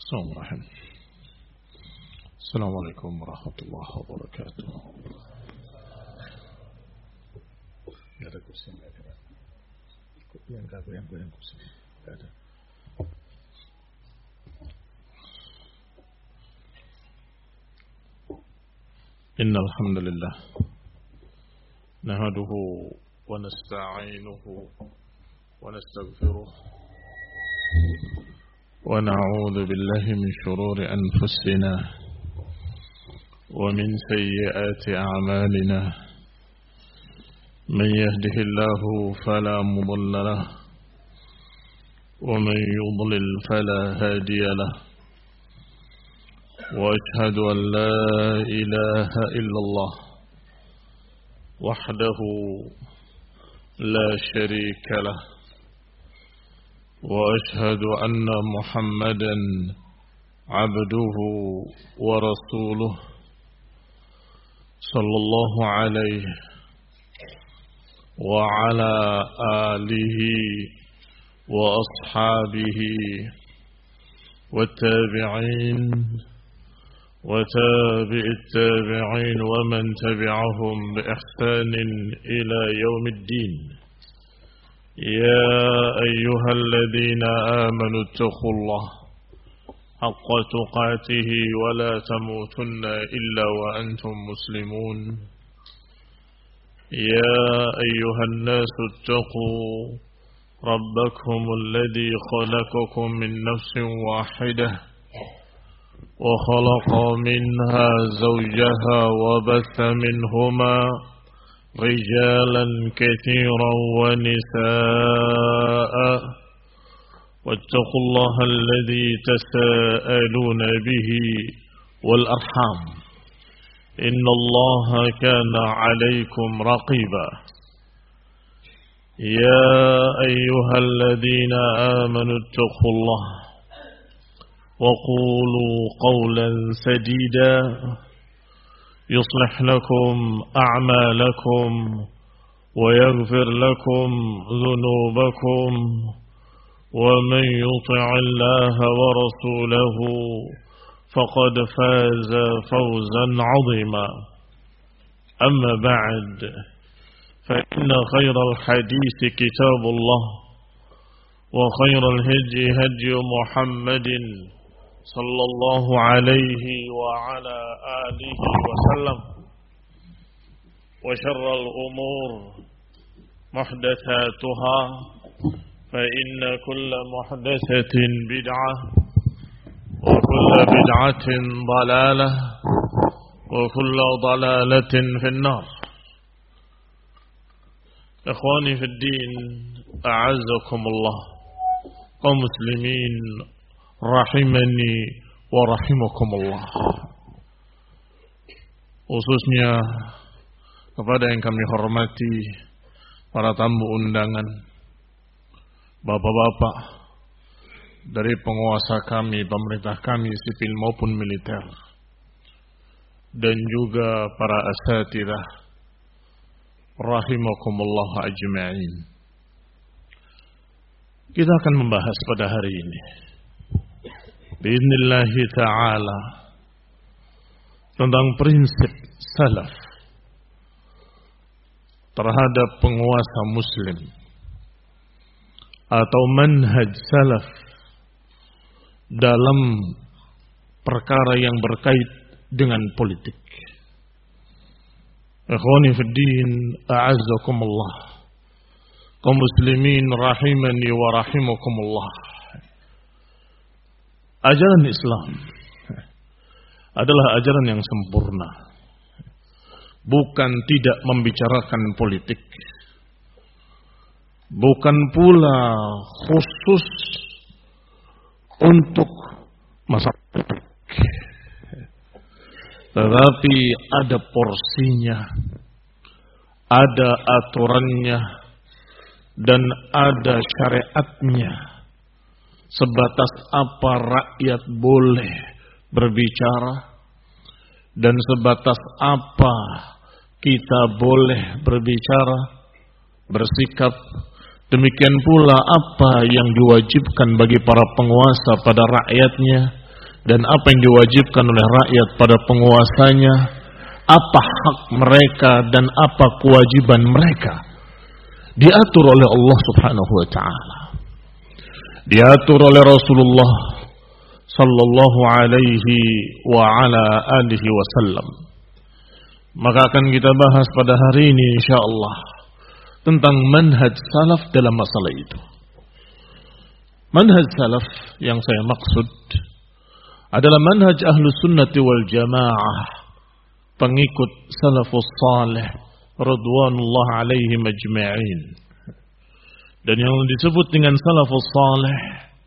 Assalamualaikum warahmatullahi wabarakatuh. Gak ada kursi, gak ada. Yang kursi, gak ada. Innal hamdalillah nahmaduhu wa nasta'inuhu wa nastaghfiruh wa na'udzu billahi min shururi anfusina wa min sayyiati a'malina man yahdihillahu fala mudilla lahu wa man yudlil fala hadiya lahu wa ashhadu an la ilaha illallah wahdahu la sharika lahu وأشهد أن محمدا عبده ورسوله صلى الله عليه وعلى آله وأصحابه والتابعين وتابع التابعين ومن تبعهم بإحسان إلى يوم الدين. يا أيها الذين آمنوا اتقوا الله حق تقاته ولا تموتن إلا وأنتم مسلمون. يا أيها الناس اتقوا ربكم الذي خلقكم من نفس واحدة وخلق منها زوجها وبث منهما رجالا كثيرا ونساء واتقوا الله الذي تساءلون به والأرحام إن الله كان عليكم رقيبا. يا أيها الذين آمنوا اتقوا الله وقولوا قولا سديدا يصلح لكم أعمالكم ويغفر لكم ذنوبكم ومن يطع الله ورسوله فقد فاز فوزا عظيما. أما بعد فإن خير الحديث كتاب الله وخير الهدي هدي محمد صلى الله عليه وعلى آله وسلم وشر الأمور محدثاتها فإن كل محدثة بدعة وكل بدعة ضلالة وكل ضلالة في النار. إخواني في الدين أعزكم الله kaum muslimin rahimani wa rahimakumullah, khususnya kepada yang kami hormati para tamu undangan, bapak-bapak dari penguasa kami, pemerintah kami sipil maupun militer, dan juga para asatidzah rahimakumullah ajma'in. Kita akan membahas pada hari ini bi'idnillahi ta'ala tentang prinsip salaf terhadap penguasa muslim atau manhaj salaf dalam perkara yang berkait dengan politik. Ikhwani fid din, a'azzakumullah, kaum muslimin rahimani wa rahimakumullah. Ajaran Islam adalah ajaran yang sempurna, bukan tidak membicarakan politik, bukan pula khusus untuk masalah politik, tetapi ada porsinya, ada aturannya, dan ada syariatnya, sebatas apa rakyat boleh berbicara dan sebatas apa kita boleh berbicara, bersikap. Demikian pula apa yang diwajibkan bagi para penguasa pada rakyatnya, dan apa yang diwajibkan oleh rakyat pada penguasanya, apa hak mereka dan apa kewajiban mereka, diatur oleh Allah Subhanahu wa taala. Diatur oleh Rasulullah sallallahu alaihi wa ala alihi wasallam. Maka akan kita bahas pada hari ini insyaallah tentang manhaj salaf dalam masalah itu. Manhaj salaf yang saya maksud adalah manhaj ahlus sunnati wal jamaah, pengikut salafus salih radhiyallahu alaihim ajma'in. Dan yang disebut dengan salafus salih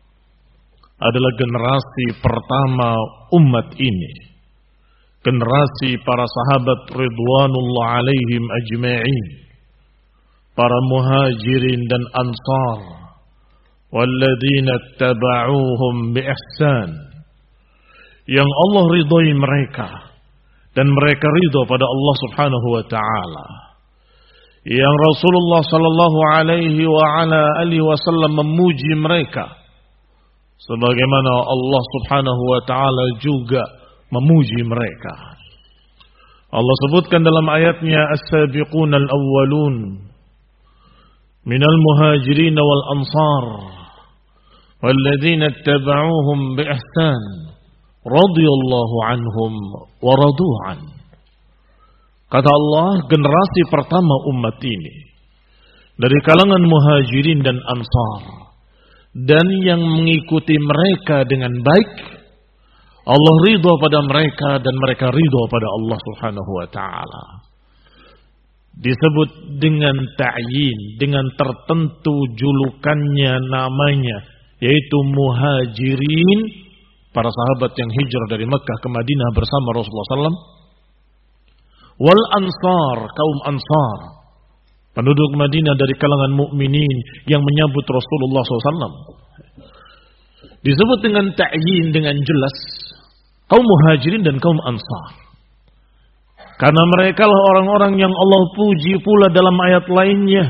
adalah generasi pertama umat ini, generasi para sahabat ridwanullah alaihim ajma'in, para muhajirin dan ansar, walladzina taba'uhum bi ihsan, yang Allah ridhai mereka dan mereka ridha pada Allah Subhanahu wa taala, yang Rasulullah sallallahu alaihi wa ala alihi wasallam memuji mereka sebagaimana Allah Subhanahu wa taala juga memuji mereka. Allah sebutkan dalam ayatnya as-sabiqunal awwalun minal muhajirin wal ansar walladzina ittaba'uuhum bi ihsan radhiyallahu anhum wa radu an. Kata Allah, generasi pertama umat ini dari kalangan muhajirin dan ansar dan yang mengikuti mereka dengan baik, Allah ridha pada mereka dan mereka ridha pada Allah Subhanahu wa taala. Disebut dengan ta'yin, dengan tertentu julukannya, namanya, yaitu muhajirin, para sahabat yang hijrah dari Mekah ke Madinah bersama Rasulullah SAW. Wal ansar, kaum ansar, penduduk Madinah dari kalangan mukminin yang menyambut Rasulullah SAW. Disebut dengan ta'yin, dengan jelas, kaum muhajirin dan kaum ansar. Karena mereka lah orang-orang yang Allah puji pula dalam ayat lainnya.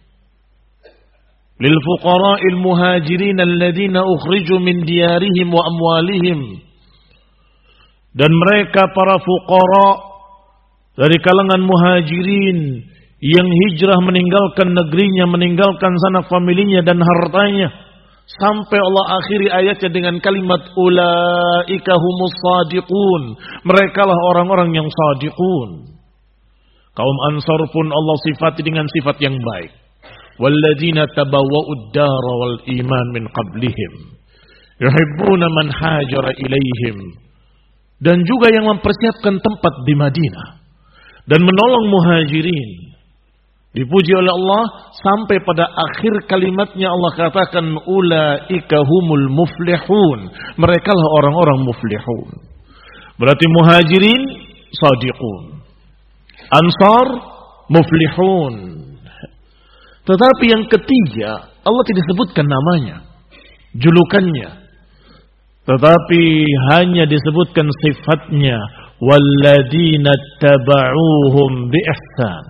Lil fuqara'il muhajirin alladzina ukhriju min diyarihim wa amwalihim. Dan mereka para fuqara dari kalangan muhajirin yang hijrah meninggalkan negerinya, meninggalkan sanak familinya dan hartanya, sampai Allah akhiri ayatnya dengan kalimat ulaika humus shadiqun. Mereka lah orang-orang yang shadiqun. Kaum ansar pun Allah sifati dengan sifat yang baik. Walladzina tabawwa'ud dara wal iman min qablihim yuhibbuna man hajara ilaihim. Dan juga yang mempersiapkan tempat di Madinah dan menolong muhajirin. Dipuji oleh Allah sampai pada akhir kalimatnya Allah katakan ulaika humul muflihun. Mereka lah orang-orang muflihun. Berarti muhajirin shadiqun, ansar muflihun. Tetapi yang ketiga Allah tidak sebutkan namanya, julukannya, tetapi hanya disebutkan sifatnya, walladzina taba'uuhum bi ihsan,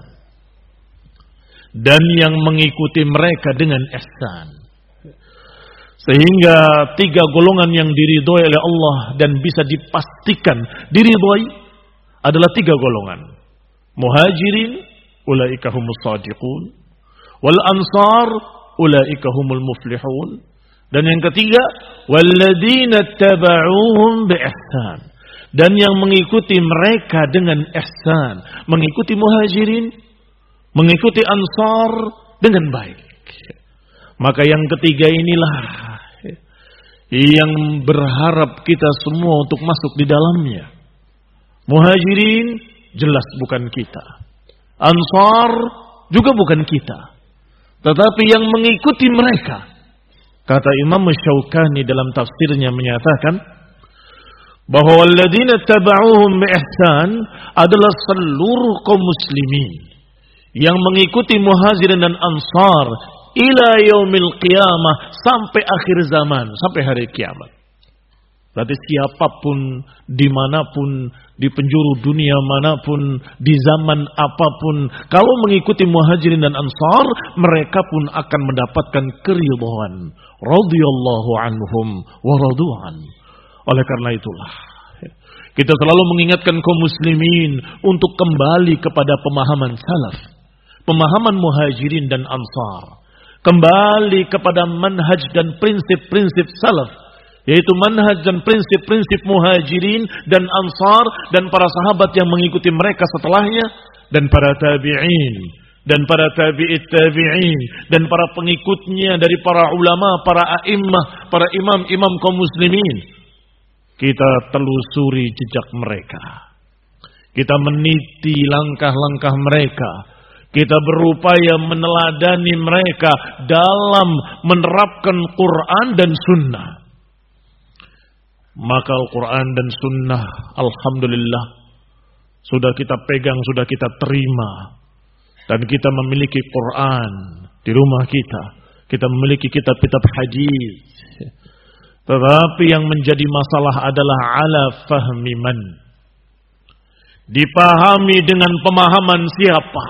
dan yang mengikuti mereka dengan ihsan. Sehingga tiga golongan yang diridhoi oleh Allah dan bisa dipastikan diridhoi adalah tiga golongan. Muhajirin ulaika humus shadiqun, wal ansar ulaika humul muflihun, dan yang ketiga walladzina taba'uuhum bi ihsan, dan yang mengikuti mereka dengan ihsan, mengikuti muhajirin, mengikuti ansar dengan baik. Maka yang ketiga inilah yang berharap kita semua untuk masuk di dalamnya. Muhajirin jelas bukan kita, ansar juga bukan kita, tetapi yang mengikuti mereka. Kata Imam Syaukani dalam tafsirnya menyatakan bahwa walladzina taba'uuhum bi ihsan adalah seluruh kaum muslimin yang mengikuti muhajirin dan ansar ila yaumil qiyamah, sampai akhir zaman, sampai hari kiamat. Berarti siapapun, dimanapun, di penjuru dunia manapun, di zaman apapun, kalau mengikuti muhajirin dan ansar, mereka pun akan mendapatkan keridhaan. Radhiyallahu anhum wa radu'an. Oleh karena itulah kita selalu mengingatkan kaum muslimin untuk kembali kepada pemahaman salaf, pemahaman muhajirin dan ansar, kembali kepada manhaj dan prinsip-prinsip salaf, yaitu manhaj dan prinsip-prinsip muhajirin dan ansar dan para sahabat yang mengikuti mereka setelahnya, dan para tabi'in dan para tabi'it tabi'in dan para pengikutnya dari para ulama, para a'immah, para imam-imam kaum muslimin. Kita telusuri jejak mereka, kita meniti langkah-langkah mereka, kita berupaya meneladani mereka dalam menerapkan Quran dan Sunnah. Maka Al-Quran dan Sunnah, alhamdulillah, sudah kita pegang, sudah kita terima. Dan kita memiliki Quran di rumah kita. Kita memiliki kitab-kitab hadis. Tetapi yang menjadi masalah adalah ala fahmi man. Dipahami dengan pemahaman siapa.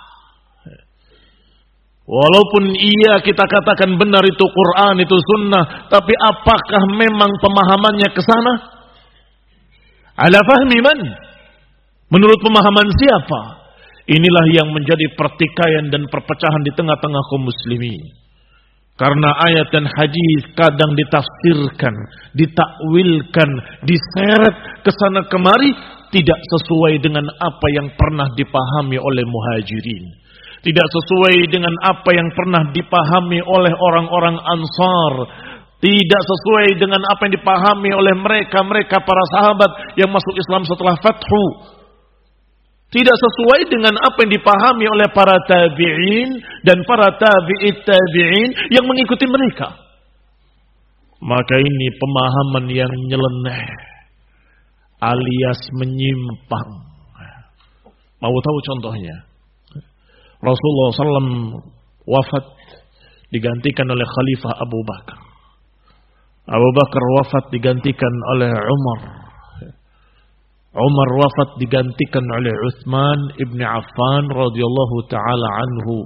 Walaupun iya kita katakan benar itu Quran, itu Sunnah, tapi apakah memang pemahamannya ke sana? Ala fahmi man? Menurut pemahaman siapa? Inilah yang menjadi pertikaian dan perpecahan di tengah-tengah kaum muslimin. Karena ayat dan hadis kadang ditafsirkan, ditakwilkan, diseret ke sana kemari tidak sesuai dengan apa yang pernah dipahami oleh muhajirin. Tidak sesuai dengan apa yang pernah dipahami oleh orang-orang ansar. Tidak sesuai dengan apa yang dipahami oleh mereka para sahabat yang masuk Islam setelah Fathu. Tidak sesuai dengan apa yang dipahami oleh para tabi'in dan para tabi'it tabi'in yang mengikuti mereka. Maka ini pemahaman yang nyeleneh alias menyimpang. Mau tahu contohnya? Rasulullah SAW wafat digantikan oleh Khalifah Abu Bakar. Abu Bakar wafat digantikan oleh Umar. Umar wafat digantikan oleh Utsman ibn Affan radhiyallahu taala anhu.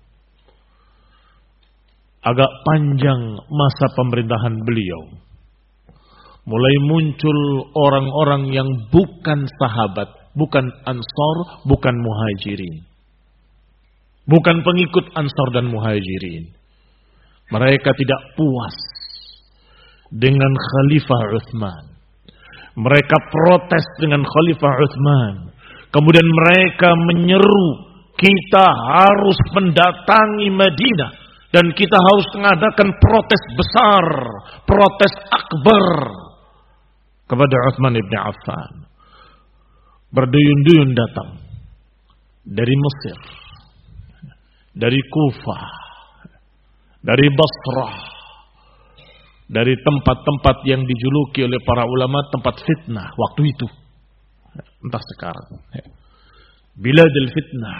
Agak panjang masa pemerintahan beliau. Mulai muncul orang-orang yang bukan sahabat, bukan ansar, bukan muhajirin. Bukan pengikut ansar dan muhajirin. Mereka tidak puas dengan Khalifah Utsman. Mereka protes dengan Khalifah Utsman. Kemudian mereka menyeru, kita harus mendatangi Madinah. Dan kita harus mengadakan protes besar, protes akbar kepada Utsman ibn Affan. Berduyun-duyun datang dari Mesir, dari Kufah, dari Basrah, dari tempat-tempat yang dijuluki oleh para ulama tempat fitnah waktu itu, entah sekarang, biladil fitnah.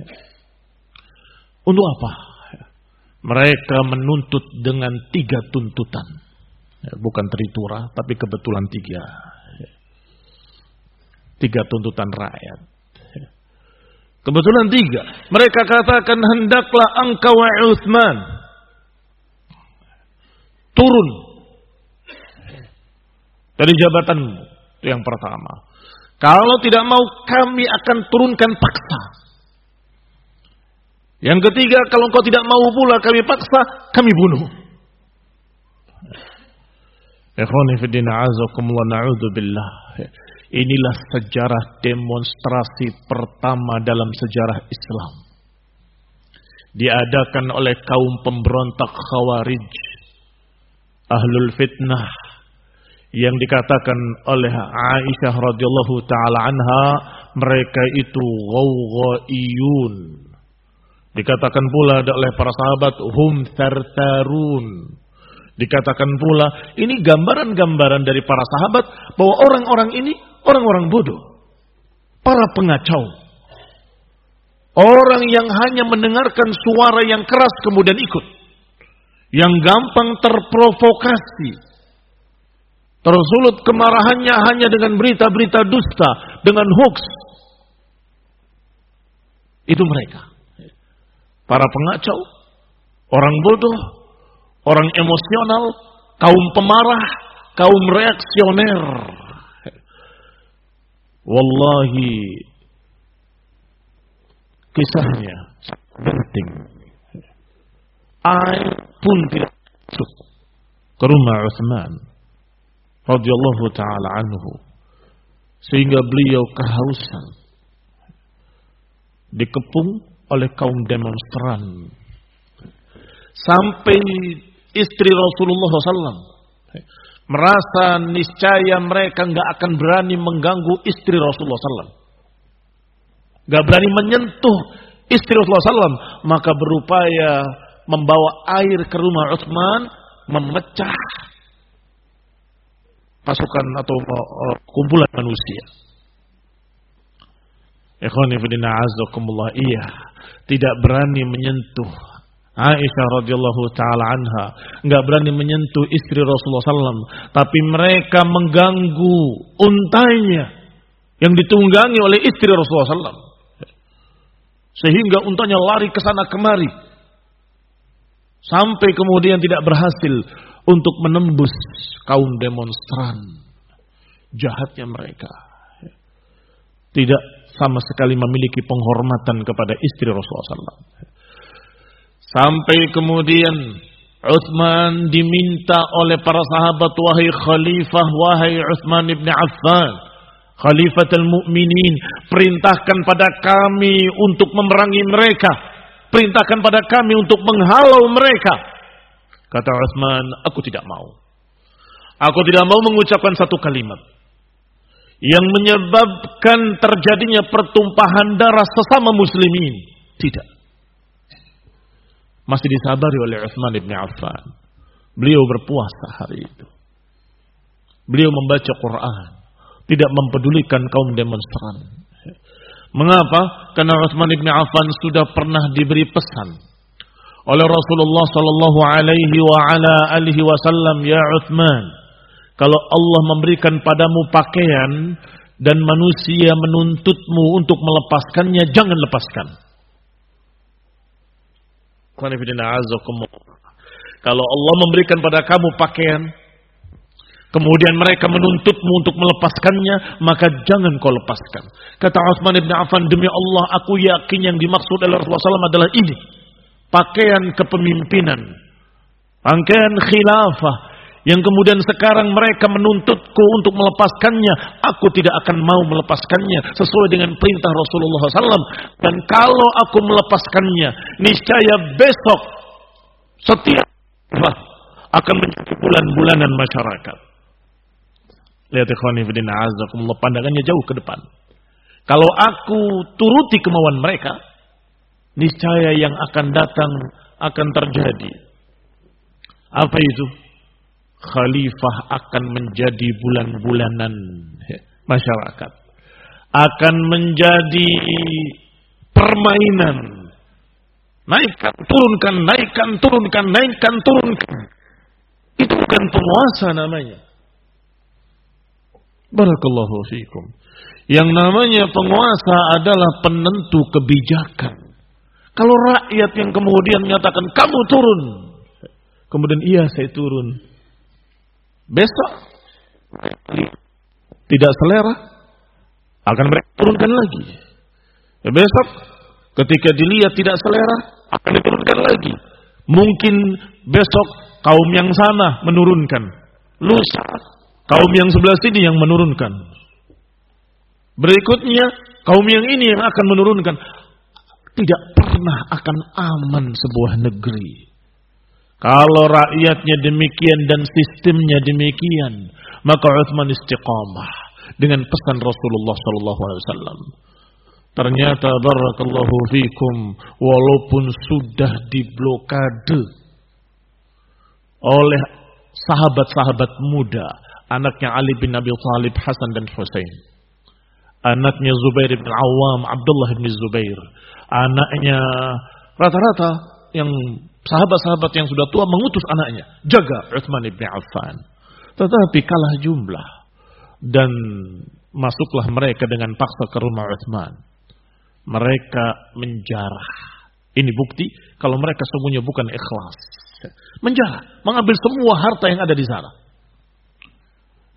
Untuk apa? Mereka menuntut dengan 3 tuntutan, bukan teritura, tapi kebetulan 3 tuntutan rakyat. Kebetulan 3. Mereka katakan, hendaklah engkau Utsman turun dari jabatanmu. Itu yang pertama. Kalau tidak mau, kami akan turunkan paksa. Yang ketiga, kalau engkau tidak mau pula kami paksa, kami bunuh. Ikhwani fi din a'azakumullah, na'udzubillah. Inilah sejarah demonstrasi pertama dalam sejarah Islam. Diadakan oleh kaum pemberontak Khawarij, ahlul fitnah, yang dikatakan oleh Aisyah radhiyallahu taala anha, mereka itu ghawghaiyun. Dikatakan pula oleh para sahabat, hum thartarun. Dikatakan pula, ini gambaran-gambaran dari para sahabat bahwa orang-orang ini orang-orang bodoh, para pengacau, orang yang hanya mendengarkan suara yang keras kemudian ikut, yang gampang terprovokasi, tersulut kemarahannya hanya dengan berita-berita dusta, dengan hoax. Itu mereka, para pengacau, orang bodoh, orang emosional, kaum pemarah, kaum reaksioner. Wallahi kisahnya penting. Air pun tidak masuk ke rumah Utsman radhiyallahu taala anhu sehingga beliau kehausan, dikepung oleh kaum demonstran. Sampai istri Rasulullah SAW merasa niscaya mereka nggak akan berani mengganggu istri Rasulullah SAW, nggak berani menyentuh istri Rasulullah SAW, maka berupaya membawa air ke rumah Utsman, memecah pasukan atau kumpulan manusia. Ikhwani fillah azakumullah, iya, tidak berani menyentuh Aisyah radhiyallahu taala anha, enggak berani menyentuh istri Rasulullah SAW, tapi mereka mengganggu untanya yang ditunggangi oleh istri Rasulullah SAW, sehingga untanya lari ke sana kemari, sampai kemudian tidak berhasil untuk menembus kaum demonstran. Jahatnya mereka, tidak sama sekali memiliki penghormatan kepada istri Rasulullah SAW. Sampai kemudian Utsman diminta oleh para sahabat, wahai khalifah, wahai Utsman ibn Affan, khalifatul mu'minin, perintahkan pada kami untuk memerangi mereka, perintahkan pada kami untuk menghalau mereka. Kata Utsman, aku tidak mau. Aku tidak mau mengucapkan satu kalimat yang menyebabkan terjadinya pertumpahan darah sesama muslimin. Tidak. Masih disabari oleh Utsman bin Affan. Beliau berpuasa hari itu. Beliau membaca Quran, tidak mempedulikan kaum demonstran. Mengapa? Karena Utsman bin Affan sudah pernah diberi pesan oleh Rasulullah sallallahu alaihi wa ala alihi wasallam, ya Utsman, kalau Allah memberikan padamu pakaian dan manusia menuntutmu untuk melepaskannya, jangan lepaskan. Kalau Allah memberikan pada kamu pakaian, kemudian mereka menuntutmu untuk melepaskannya, maka jangan kau lepaskan. Kata Utsman bin Affan, demi Allah, aku yakin yang dimaksud oleh Rasulullah SAW adalah ini, pakaian kepemimpinan, pakaian khilafah, yang kemudian sekarang mereka menuntutku untuk melepaskannya. Aku tidak akan mau melepaskannya sesuai dengan perintah Rasulullah SAW. Dan kalau aku melepaskannya, niscaya besok setiap akan menjadi bulan-bulanan masyarakat. Lihat ikhwani fillah azakumullah, pandangannya jauh ke depan. Kalau aku turuti kemauan mereka, niscaya yang akan datang akan terjadi. Apa itu? Khalifah akan menjadi bulan-bulanan masyarakat, akan menjadi permainan, naikkan turunkan, naikkan turunkan, naikkan turunkan. Itu bukan penguasa namanya. Barakallahu fiikum. Yang namanya penguasa adalah penentu kebijakan. Kalau rakyat yang kemudian menyatakan kamu turun, kemudian iya saya turun, besok tidak selera, akan mereka turunkan lagi. Besok ketika dilihat tidak selera, akan diturunkan lagi. Mungkin besok kaum yang sana menurunkan, lusa kaum yang sebelah sini yang menurunkan, berikutnya kaum yang ini yang akan menurunkan. Tidak pernah akan aman sebuah negeri kalau rakyatnya demikian dan sistemnya demikian. Maka Utsman istiqamah dengan pesan Rasulullah SAW. Ternyata barakallahu fikum, walaupun sudah diblokade oleh sahabat-sahabat muda, anaknya Ali bin Abi Thalib, Hasan dan Husain, anaknya Zubair bin Awam, Abdullah bin Zubair, anaknya rata-rata yang sahabat-sahabat yang sudah tua mengutus anaknya, jaga Utsman bin Affan. Tetapi kalah jumlah dan masuklah mereka dengan paksa ke rumah Utsman. Mereka menjarah. Ini bukti kalau mereka semuanya bukan ikhlas. Menjarah, mengambil semua harta yang ada di sana.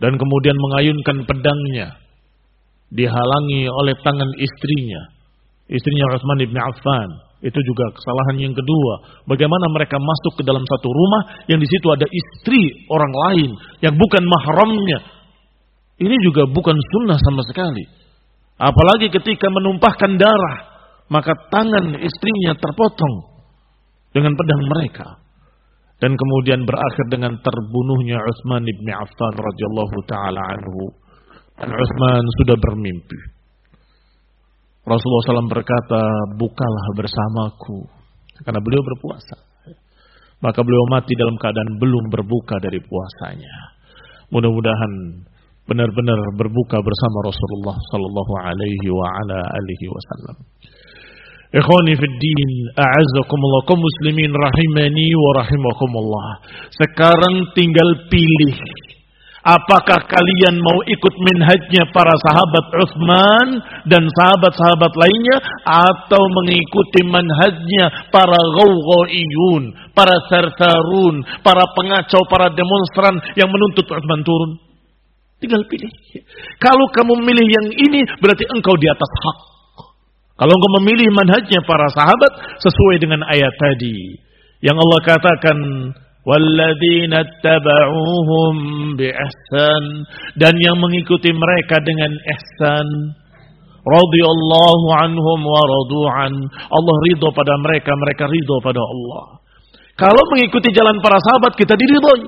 dan kemudian mengayunkan pedangnya, dihalangi oleh tangan istrinya Utsman bin Affan. Itu juga kesalahan yang kedua. Bagaimana mereka masuk ke dalam satu rumah yang di situ ada istri orang lain yang bukan mahramnya. Ini juga bukan sunnah sama sekali. Apalagi ketika menumpahkan darah, maka tangan istrinya terpotong dengan pedang mereka. Dan kemudian berakhir dengan terbunuhnya Utsman bin Affan radhiyallahu taala anhu. Dan Utsman sudah bermimpi. Rasulullah SAW berkata, bukalah bersamaku. Karena beliau berpuasa. Maka beliau mati dalam keadaan belum berbuka dari puasanya. Mudah-mudahan benar-benar berbuka bersama Rasulullah sallallahu alaihi wa ala alihi wasallam. Ikhwani fid din, a'azzakumullah, kaum muslimin rahimani wa rahimakumullah. Sekarang tinggal pilih. Apakah kalian mau ikut minhajnya para sahabat Utsman dan sahabat-sahabat lainnya, atau mengikuti manhajnya para ghawghaiyun, para sarsarun, para pengacau, para demonstran yang menuntut Utsman turun? Tinggal pilih. Kalau kamu memilih yang ini, berarti engkau di atas hak. Kalau engkau memilih manhajnya para sahabat sesuai dengan ayat tadi yang Allah katakan, walladzina tabauhum biihsan, dan yang mengikuti mereka dengan ihsan, radhiyallahu anhum wa radu'an, Allah ridho pada mereka, mereka ridho pada Allah. Kalau mengikuti jalan para sahabat, kita diridhoi.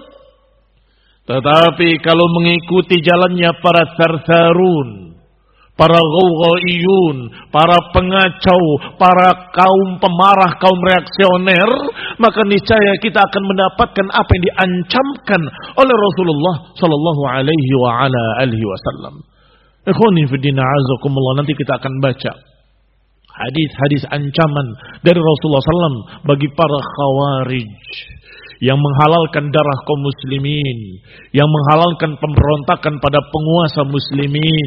Tetapi kalau mengikuti jalannya para sarsarun, para ghawghaiyun, para pengacau, para kaum pemarah, kaum reaksioner, maka niscaya kita akan mendapatkan apa yang diancamkan oleh Rasulullah sallallahu alaihi wa ala alihi wasallam. Ikhwani fi din, a'azakumullah, nanti kita akan baca hadis-hadis ancaman dari Rasulullah SAW bagi para khawarij yang menghalalkan darah kaum muslimin, yang menghalalkan pemberontakan pada penguasa muslimin.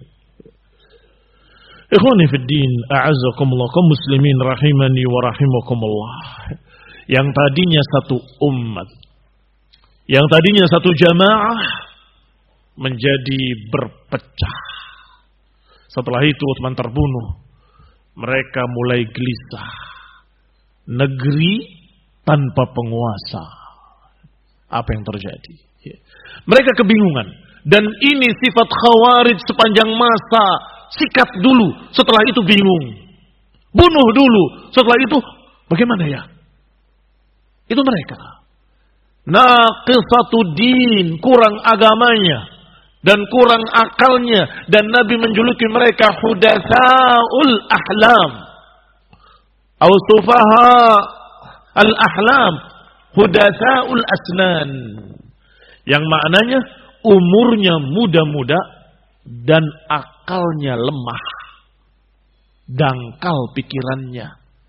Ikhwani fid din, a'azzakumullah, kaum muslimin rahimani wa rahimakumullah. Yang tadinya satu umat, yang tadinya satu jamaah, menjadi berpecah. Setelah itu Utsman terbunuh. Mereka mulai gelisah. Negeri tanpa penguasa. Apa yang terjadi? Mereka kebingungan. Dan ini sifat khawarij sepanjang masa. Sikat dulu, setelah itu bingung. Bunuh dulu, setelah itu bagaimana ya? Itu mereka. Naqisatu din, kurang agamanya dan kurang akalnya, dan Nabi menjuluki mereka hudatsaul ahlam atau sufaha al ahlam, hudatsaul asnan, yang maknanya umurnya muda-muda dan akalnya lemah, dangkal pikirannya.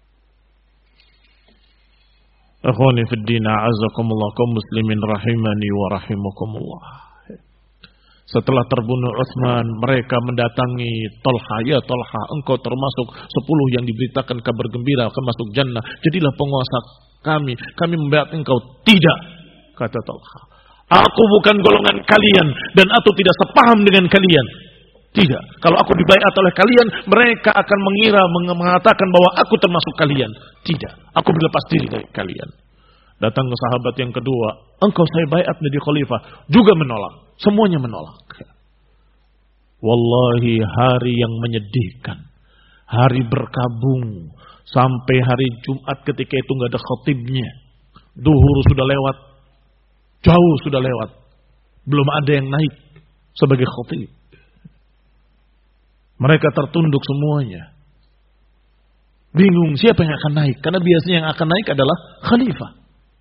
Akhwani fid din, a'azakumullah, kaum muslimin rahimani wa rahimakumullah. Setelah terbunuh Utsman, mereka mendatangi Talha. Ya Talha, engkau termasuk 10 yang diberitakan kabar gembira akan masuk jannah. Jadilah penguasa kami membaiat engkau. Tidak, kata Talha. Aku bukan golongan kalian dan aku tidak sepaham dengan kalian. Tidak. Kalau aku dibaiat oleh kalian, mereka akan mengira, mengatakan bahwa aku termasuk kalian. Tidak. Aku berlepas diri dari kalian. Datang ke sahabat yang kedua, engkau saya baiat menjadi khalifah. Juga menolak. Semuanya menolak. Wallahi, hari yang menyedihkan. Hari berkabung. Sampai hari Jumat ketika itu nggak ada khatibnya. Duhur sudah lewat. Jauh sudah lewat. Belum ada yang naik sebagai khatib. Mereka tertunduk semuanya. Bingung siapa yang akan naik. Karena biasanya yang akan naik adalah khalifah.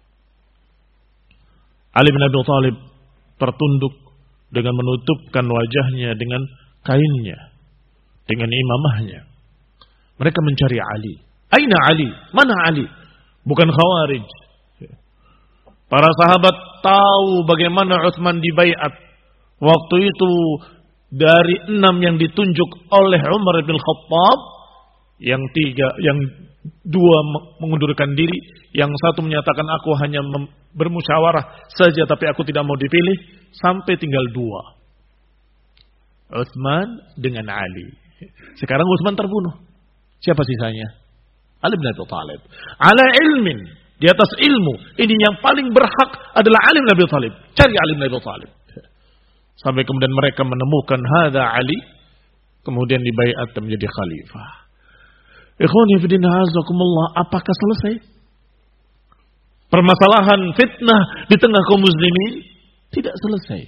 Ali bin Abi Thalib tertunduk dengan menutupkan wajahnya dengan kainnya. Dengan imamahnya. Mereka mencari Ali. Aina Ali? Mana Ali? Bukan khawarij. Para sahabat tahu bagaimana Utsman dibaiat. Waktu itu dari 6 yang ditunjuk oleh Umar bin Khattab, yang Dua mengundurkan diri. Yang satu menyatakan aku hanya bermusyawarah saja tapi aku tidak mau dipilih. Sampai tinggal dua. Utsman dengan Ali. Sekarang Utsman terbunuh. Siapa sisanya? Ali bin Abi Thalib. Ala ilmin. Di atas ilmu. Ini yang paling berhak adalah Ali bin Abi Thalib. Cari Ali bin Abi Thalib. Sampai kemudian mereka menemukan hadza Ali. Kemudian dibaiat menjadi khalifah. Ikhwani fillah azakumullah, apakah selesai? Permasalahan fitnah di tengah kaum muslimin tidak selesai.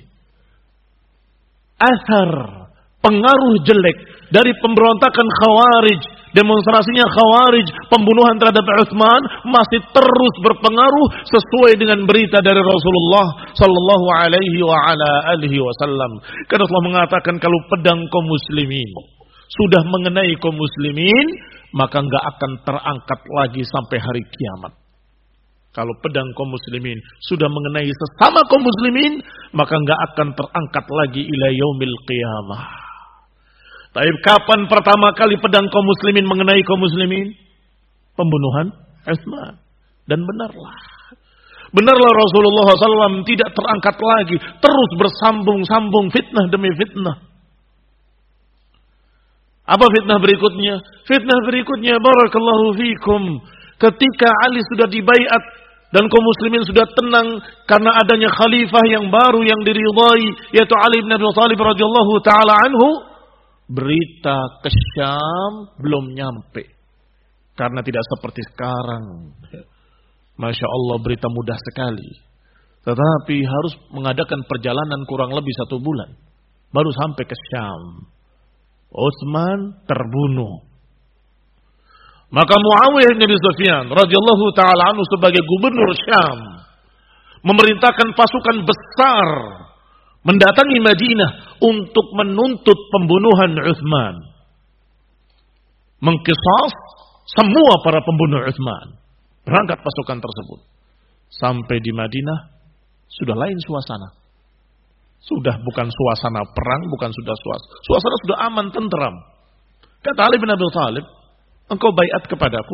Asar, pengaruh jelek dari pemberontakan Khawarij, demonstrasinya Khawarij, pembunuhan terhadap Utsman masih terus berpengaruh sesuai dengan berita dari Rasulullah sallallahu alaihi wa ala alihi wasallam. Karena Rasulullah mengatakan kalau pedang kaum muslimin sudah mengenai kaum muslimin, maka enggak akan terangkat lagi sampai hari kiamat. Kalau pedang kaum muslimin sudah mengenai sesama kaum muslimin, maka enggak akan terangkat lagi ila yaumil qiyamah. Tapi kapan pertama kali pedang kaum muslimin mengenai kaum muslimin? Pembunuhan Utsman. Dan benarlah Rasulullah SAW tidak terangkat lagi, terus bersambung-sambung fitnah demi fitnah. Apa fitnah berikutnya? Fitnah berikutnya, barakallahu fikum, ketika Ali sudah dibaiat dan kaum muslimin sudah tenang karena adanya khalifah yang baru yang diridhai, yaitu Ali bin Abi Thalib radhiyallahu taala anhu, berita ke Syam belum nyampe. Karena tidak seperti sekarang. Masya Allah, berita mudah sekali. Tetapi harus mengadakan perjalanan kurang lebih 1 bulan baru sampai ke Syam. Utsman terbunuh. Maka Muawiyah bin Abi Sufyan radhiyallahu taala anhu sebagai gubernur Syam memerintahkan pasukan besar mendatangi Madinah untuk menuntut pembunuhan Utsman. Mengqisas semua para pembunuh Utsman. Berangkat pasukan tersebut. Sampai di Madinah sudah lain suasana. Sudah bukan suasana perang, bukan sudah suasana sudah aman, tenteram. Kata Ali bin Abi Thalib, engkau baiat kepadaku,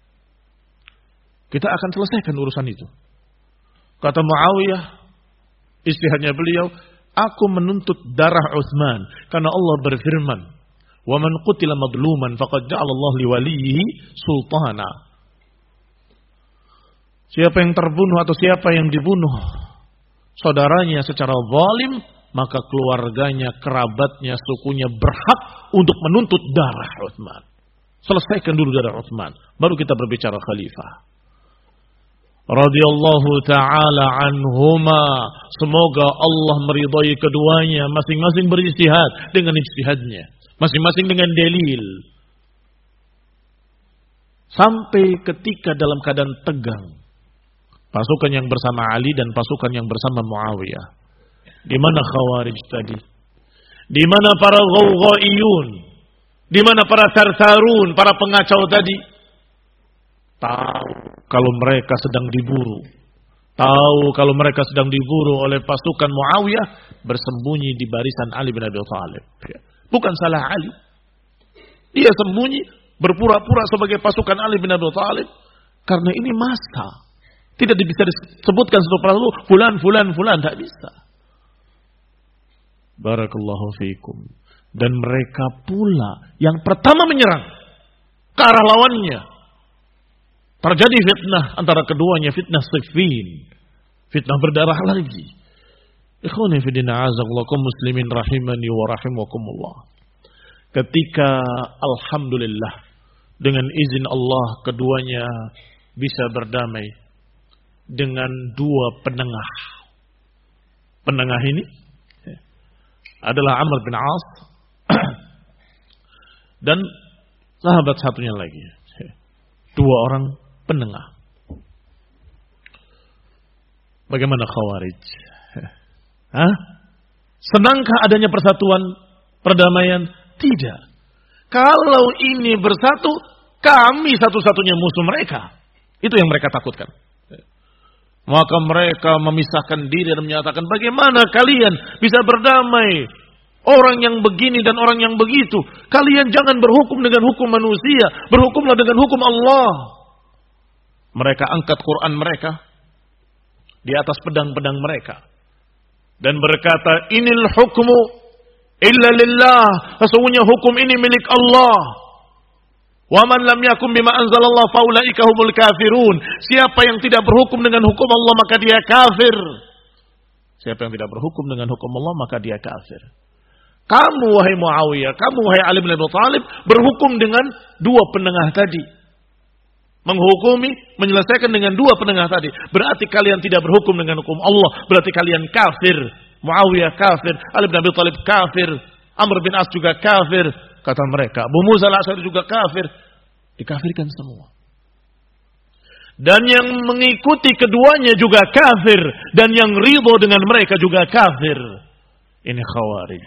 kita akan selesaikan urusan itu. Kata Muawiyah, istihadnya beliau, aku menuntut darah Utsman karena Allah berfirman, "Wa man qutila madluman faqad ja'ala Allah li waliyhi sultana." Siapa yang terbunuh atau siapa yang dibunuh saudaranya secara zalim, maka keluarganya, kerabatnya, sukunya berhak untuk menuntut darah Utsman. Selesaikan dulu darah Utsman, baru kita berbicara khalifah. Radhiyallahu ta'ala anhuma. Semoga Allah meridhai keduanya, masing-masing berijtihad dengan ijtihadnya, masing-masing dengan dalil. Sampai ketika dalam keadaan tegang, pasukan yang bersama Ali dan pasukan yang bersama Muawiyah. Di mana Khawarij tadi? Di mana para ghawghaiyun? Di mana para sarsarun, para pengacau tadi? Tahu kalau mereka sedang diburu. Tahu kalau mereka sedang diburu oleh pasukan Muawiyah, bersembunyi di barisan Ali bin Abi Thalib. Bukan salah Ali. Dia sembunyi, berpura-pura sebagai pasukan Ali bin Abi Thalib karena ini masa. Tidak bisa disebutkan satu persatu fulan, tak bisa. Barakallahu fiikum. Dan mereka pula yang pertama menyerang ke arah lawannya. Terjadi fitnah antara keduanya, fitnah Siffin. Fitnah berdarah lagi. Ikhwani fi din a'azakumullah muslimin rahimani wa rahimakumullah. Ketika alhamdulillah dengan izin Allah keduanya bisa berdamai dengan dua penengah. Penengah ini adalah Amr bin As dan sahabat satunya lagi. Dua orang penengah. Bagaimana Khawarij? Senangkah adanya persatuan, perdamaian? Tidak. Kalau ini bersatu, kami satu-satunya musuh mereka. Itu yang mereka takutkan. Maka mereka memisahkan diri dan menyatakan, bagaimana kalian bisa berdamai? Orang yang begini dan orang yang begitu. Kalian jangan berhukum dengan hukum manusia. Berhukumlah dengan hukum Allah. Mereka angkat Quran mereka di atas pedang-pedang mereka dan berkata, "Inil hukmu illa lillah." Sesungguhnya hukum ini milik Allah. Wa man lam yakum bima anzalallah faulaika humul kafirun. Siapa yang tidak berhukum dengan hukum Allah maka dia kafir. Siapa yang tidak berhukum dengan hukum Allah maka dia kafir. Kamu wahai Muawiyah, kamu wahai Ali bin Abi Thalib berhukum dengan dua penengah tadi. Menghukumi, menyelesaikan dengan dua penengah tadi. Berarti kalian tidak berhukum dengan hukum Allah. Berarti kalian kafir. Muawiyah kafir, Ali bin Abi Thalib kafir, Amr bin As juga kafir. Kata mereka, Abu Musa al-Asy'ari juga kafir. Dikafirkan semua. Dan yang mengikuti keduanya juga kafir. Dan yang ridho dengan mereka juga kafir. Ini Khawarij.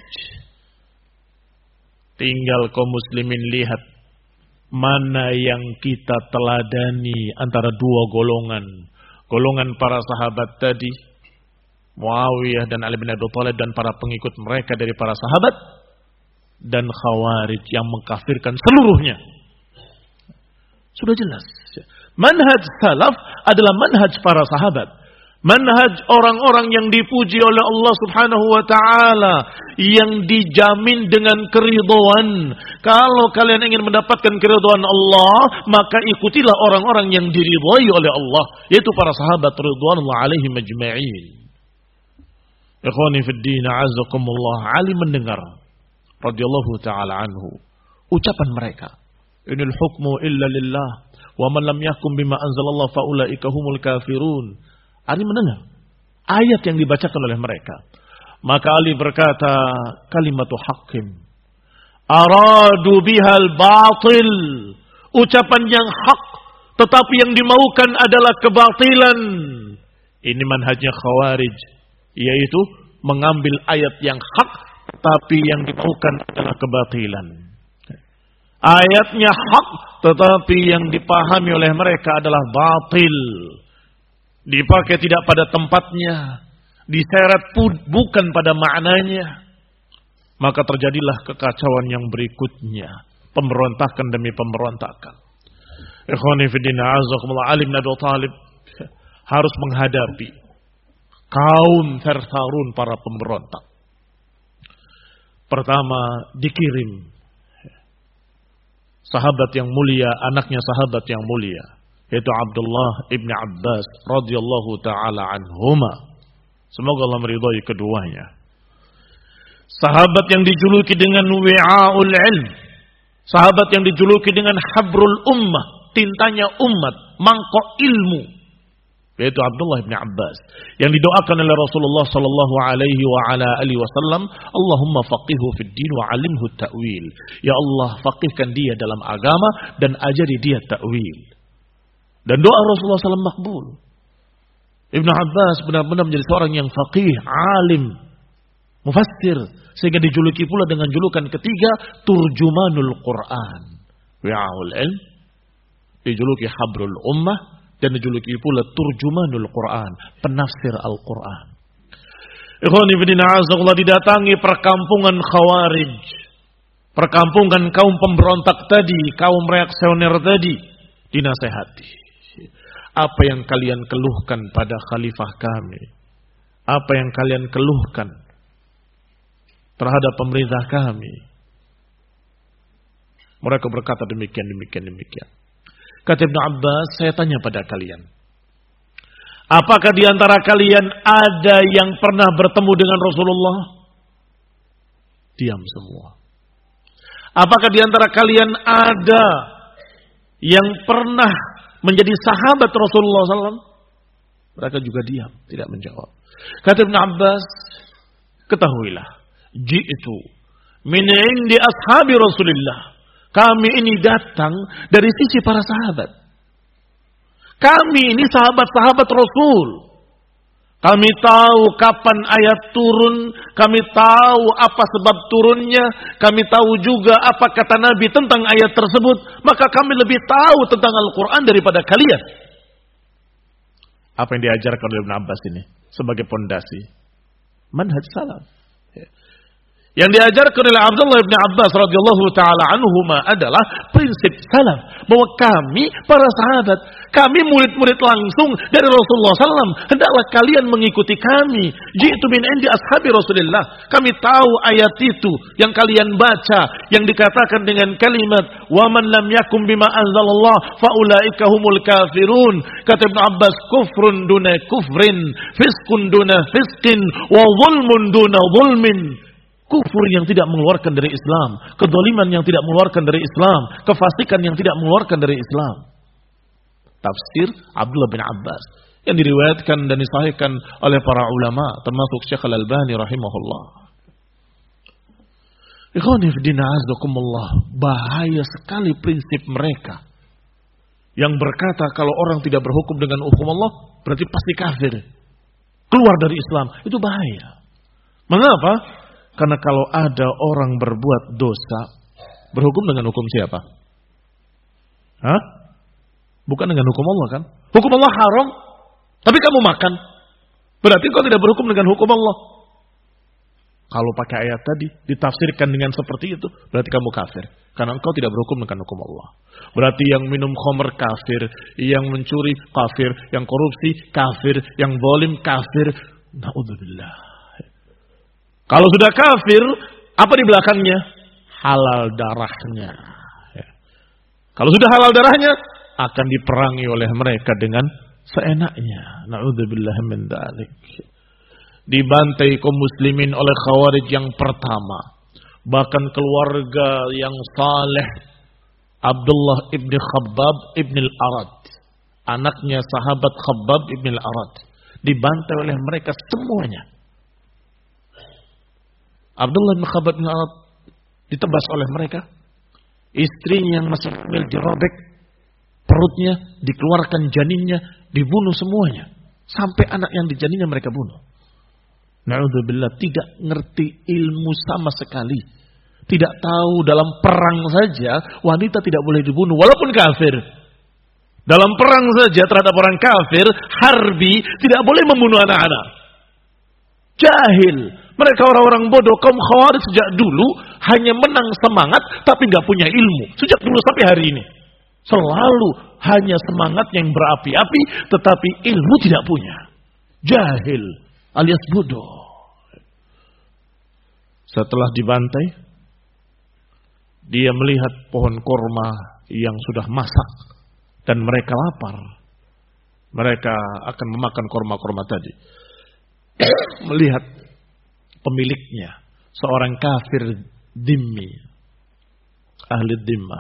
Tinggal kaum muslimin lihat mana yang kita teladani antara dua golongan. Golongan para sahabat tadi, Muawiyah dan Ali bin Abi Thalib dan para pengikut mereka dari para sahabat, dan Khawarij yang mengkafirkan seluruhnya. Sudah jelas. Manhaj salaf adalah manhaj para sahabat. Manhaj orang-orang yang dipuji oleh Allah Subhanahu wa ta'ala, yang dijamin dengan keridhaan. Kalau kalian ingin mendapatkan keridhaan Allah, maka ikutilah orang-orang yang diridhai oleh Allah, yaitu para sahabat ridwanullah alaihim ajma'in. Ikhwani fid din, a'azzakumullah. Ali mendengar radhiyallahu ta'ala anhu ucapan mereka, "Inil hukmu illa lillah wa man lam yahkum bima anzalallah faulaika humul kafirun." Ali mendengar ayat yang dibacakan oleh mereka. Maka Ali berkata, "Kalimatu haqqin aradu bihal batil." Ucapan yang hak, tetapi yang dimaukan adalah kebatilan. Ini manhajnya Khawarij, yaitu mengambil ayat yang hak, tapi yang dimaukan adalah kebatilan. Ayatnya hak, tetapi yang dipahami oleh mereka adalah batil. Dipakai tidak pada tempatnya, diseret bukan pada maknanya. Maka terjadilah kekacauan yang berikutnya, pemberontakan demi pemberontakan. Ikhwani fiddin, a'azakumullah. Ali bin Abi Thalib harus menghadapi kaum Thartharun, para pemberontak. Pertama, dikirim sahabat yang mulia, anaknya sahabat yang mulia, yaitu Abdullah ibn Abbas radhiyallahu ta'ala anhuma. Semoga Allah meridhai keduanya. Sahabat yang dijuluki dengan wi'aul ilm, sahabat yang dijuluki dengan habrul ummah, tintanya umat, mangkok ilmu, yaitu Abdullah bin Abbas, yang didoakan oleh Rasulullah sallallahu alaihi wa ala alihi wasallam, Allahumma faqihhu fid din wa 'allimhu ta'wil. Ya Allah, faqihkan dia dalam agama dan ajari dia ta'wil. Dan doa Rasulullah SAW makbul. Ibnu Abbas benar-benar menjadi seorang yang faqih, alim, mufassir, sehingga dijuluki pula dengan julukan ketiga, turjumanul Quran. Wi'aul ilm, dijuluki habrul ummah, dan dijuluki pula turjumanul Quran, penafsir Al-Quran. Ikhwani fillah, a'azakumullah, didatangi perkampungan Khawarij, perkampungan kaum pemberontak tadi, kaum reaksioner tadi, dinasehati. Apa yang kalian keluhkan pada khalifah kami? Apa yang kalian keluhkan terhadap pemerintah kami? Mereka berkata demikian. Kata Ibnu Abbas, saya tanya pada kalian, apakah di antara kalian ada yang pernah bertemu dengan Rasulullah? Diam semua. Apakah di antara kalian ada yang pernah menjadi sahabat Rasulullah SAW? Mereka juga diam, tidak menjawab. Kata Ibnu Abbas, ketahuilah, ji'tu min indi ashabi Rasulillah. Kami ini datang dari sisi para sahabat. Kami ini sahabat-sahabat Rasul. Kami tahu kapan ayat turun, kami tahu apa sebab turunnya, kami tahu juga apa kata Nabi tentang ayat tersebut, maka kami lebih tahu tentang Al-Quran daripada kalian. Apa yang diajarkan oleh Ibn Abbas ini sebagai pondasi manhaj salaf. Yang diajarkan oleh Abdullah bin Abbas radhiyallahu taala anhuma adalah prinsip salaf, bahwa kami para sahabat, kami murid-murid langsung dari Rasulullah SAW, hendaklah kalian mengikuti kami. Jitu min indi ashabi Rasulillah. Kami tahu ayat itu yang kalian baca, yang dikatakan dengan kalimat wa man lam yakum bima anzalallah faulaika humul kafirun. Kata Ibnu Abbas, kufrun duna kufrin, fiskun duna fiskin, wa zulmun duna zulmin. Kufur yang tidak mengeluarkan dari Islam, kedzaliman yang tidak mengeluarkan dari Islam, kefasikan yang tidak mengeluarkan dari Islam. Tafsir Abdullah bin Abbas yang diriwayatkan dan disahihkan oleh para ulama termasuk Syekh Al-Albani rahimahullah. Ikhwani fi din a'azzakumullah, bahaya sekali prinsip mereka yang berkata kalau orang tidak berhukum dengan hukum Allah berarti pasti kafir, keluar dari Islam. Itu bahaya. Mengapa? Karena kalau ada orang berbuat dosa, berhukum dengan hukum siapa? Hah? Bukan dengan hukum Allah kan? Hukum Allah haram, tapi kamu makan. Berarti kau tidak berhukum dengan hukum Allah. Kalau pakai ayat tadi, ditafsirkan dengan seperti itu, berarti kamu kafir. Karena engkau tidak berhukum dengan hukum Allah. Berarti yang minum khamr kafir, yang mencuri kafir, yang korupsi kafir, yang zalim kafir. Na'udzubillah. Kalau sudah kafir, apa di belakangnya? Halal darahnya. Kalau sudah halal darahnya, akan diperangi oleh mereka dengan seenaknya. Na'udzubillah min dzalik. Dibantai kaum muslimin oleh Khawarij yang pertama. Bahkan keluarga yang saleh Abdullah ibn Khabbab ibn al-Arad, anaknya sahabat Khabbab ibn al-Arad, dibantai oleh mereka semuanya. Abdullah bin Khabbab bin Arad ditebas oleh mereka. Istrinya yang masih hamil dirobek perutnya, dikeluarkan janinnya, dibunuh semuanya. Sampai anak yang di janinnya mereka bunuh. Na'udzubillah, tidak ngerti ilmu sama sekali. Tidak tahu dalam perang saja wanita tidak boleh dibunuh walaupun kafir. Dalam perang saja terhadap orang kafir, harbi, tidak boleh membunuh anak-anak. Jahil. Mereka orang-orang bodoh, kaum Khawarij sejak dulu hanya menang semangat tapi nggak punya ilmu. Sejak dulu sampai hari ini. Selalu hanya semangat yang berapi-api tetapi ilmu tidak punya. Jahil alias bodoh. Setelah dibantai, dia melihat pohon kurma yang sudah masak dan mereka lapar. Mereka akan memakan kurma-kurma tadi. Melihat pemiliknya, seorang kafir dhimmi, ahli dhimmah.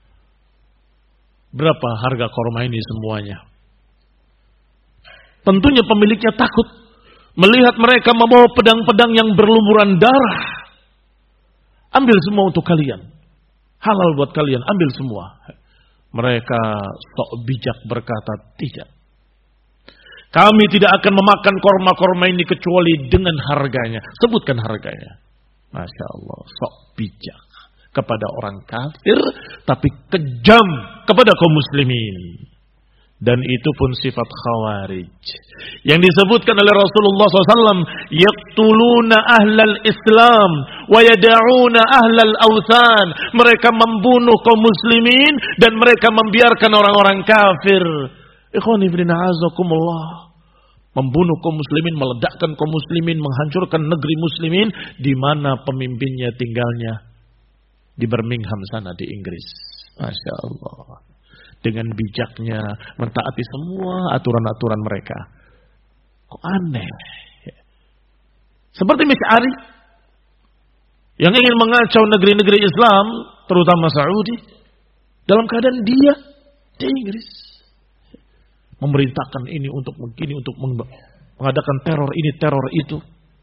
Berapa harga kurma ini semuanya? Tentunya pemiliknya takut melihat mereka membawa pedang-pedang yang berlumuran darah. Ambil semua untuk kalian. Halal buat kalian, ambil semua. Mereka sok bijak berkata, tidak. Kami tidak akan memakan korma-korma ini kecuali dengan harganya. Sebutkan harganya. Masya Allah, sok bijak kepada orang kafir, tapi kejam kepada kaum muslimin. Dan itu pun sifat Khawarij. Yang disebutkan oleh Rasulullah SAW, yaqtuluna ahlal Islam wa yada'una ahlal awthan. Mereka membunuh kaum muslimin dan mereka membiarkan orang-orang kafir. Ikhwani fillah azakumullah. Membunuh kaum muslimin, meledakkan kaum muslimin, menghancurkan negeri muslimin di mana pemimpinnya tinggalnya di Birmingham sana di Inggris. Masya Allah. Dengan bijaknya mentaati semua aturan-aturan mereka. Kok aneh. Seperti Misyari yang ingin mengacau negeri-negeri Islam, terutama Saudi, dalam keadaan dia di Inggris. Memerintahkan ini untuk begini, untuk mengadakan teror ini, teror itu.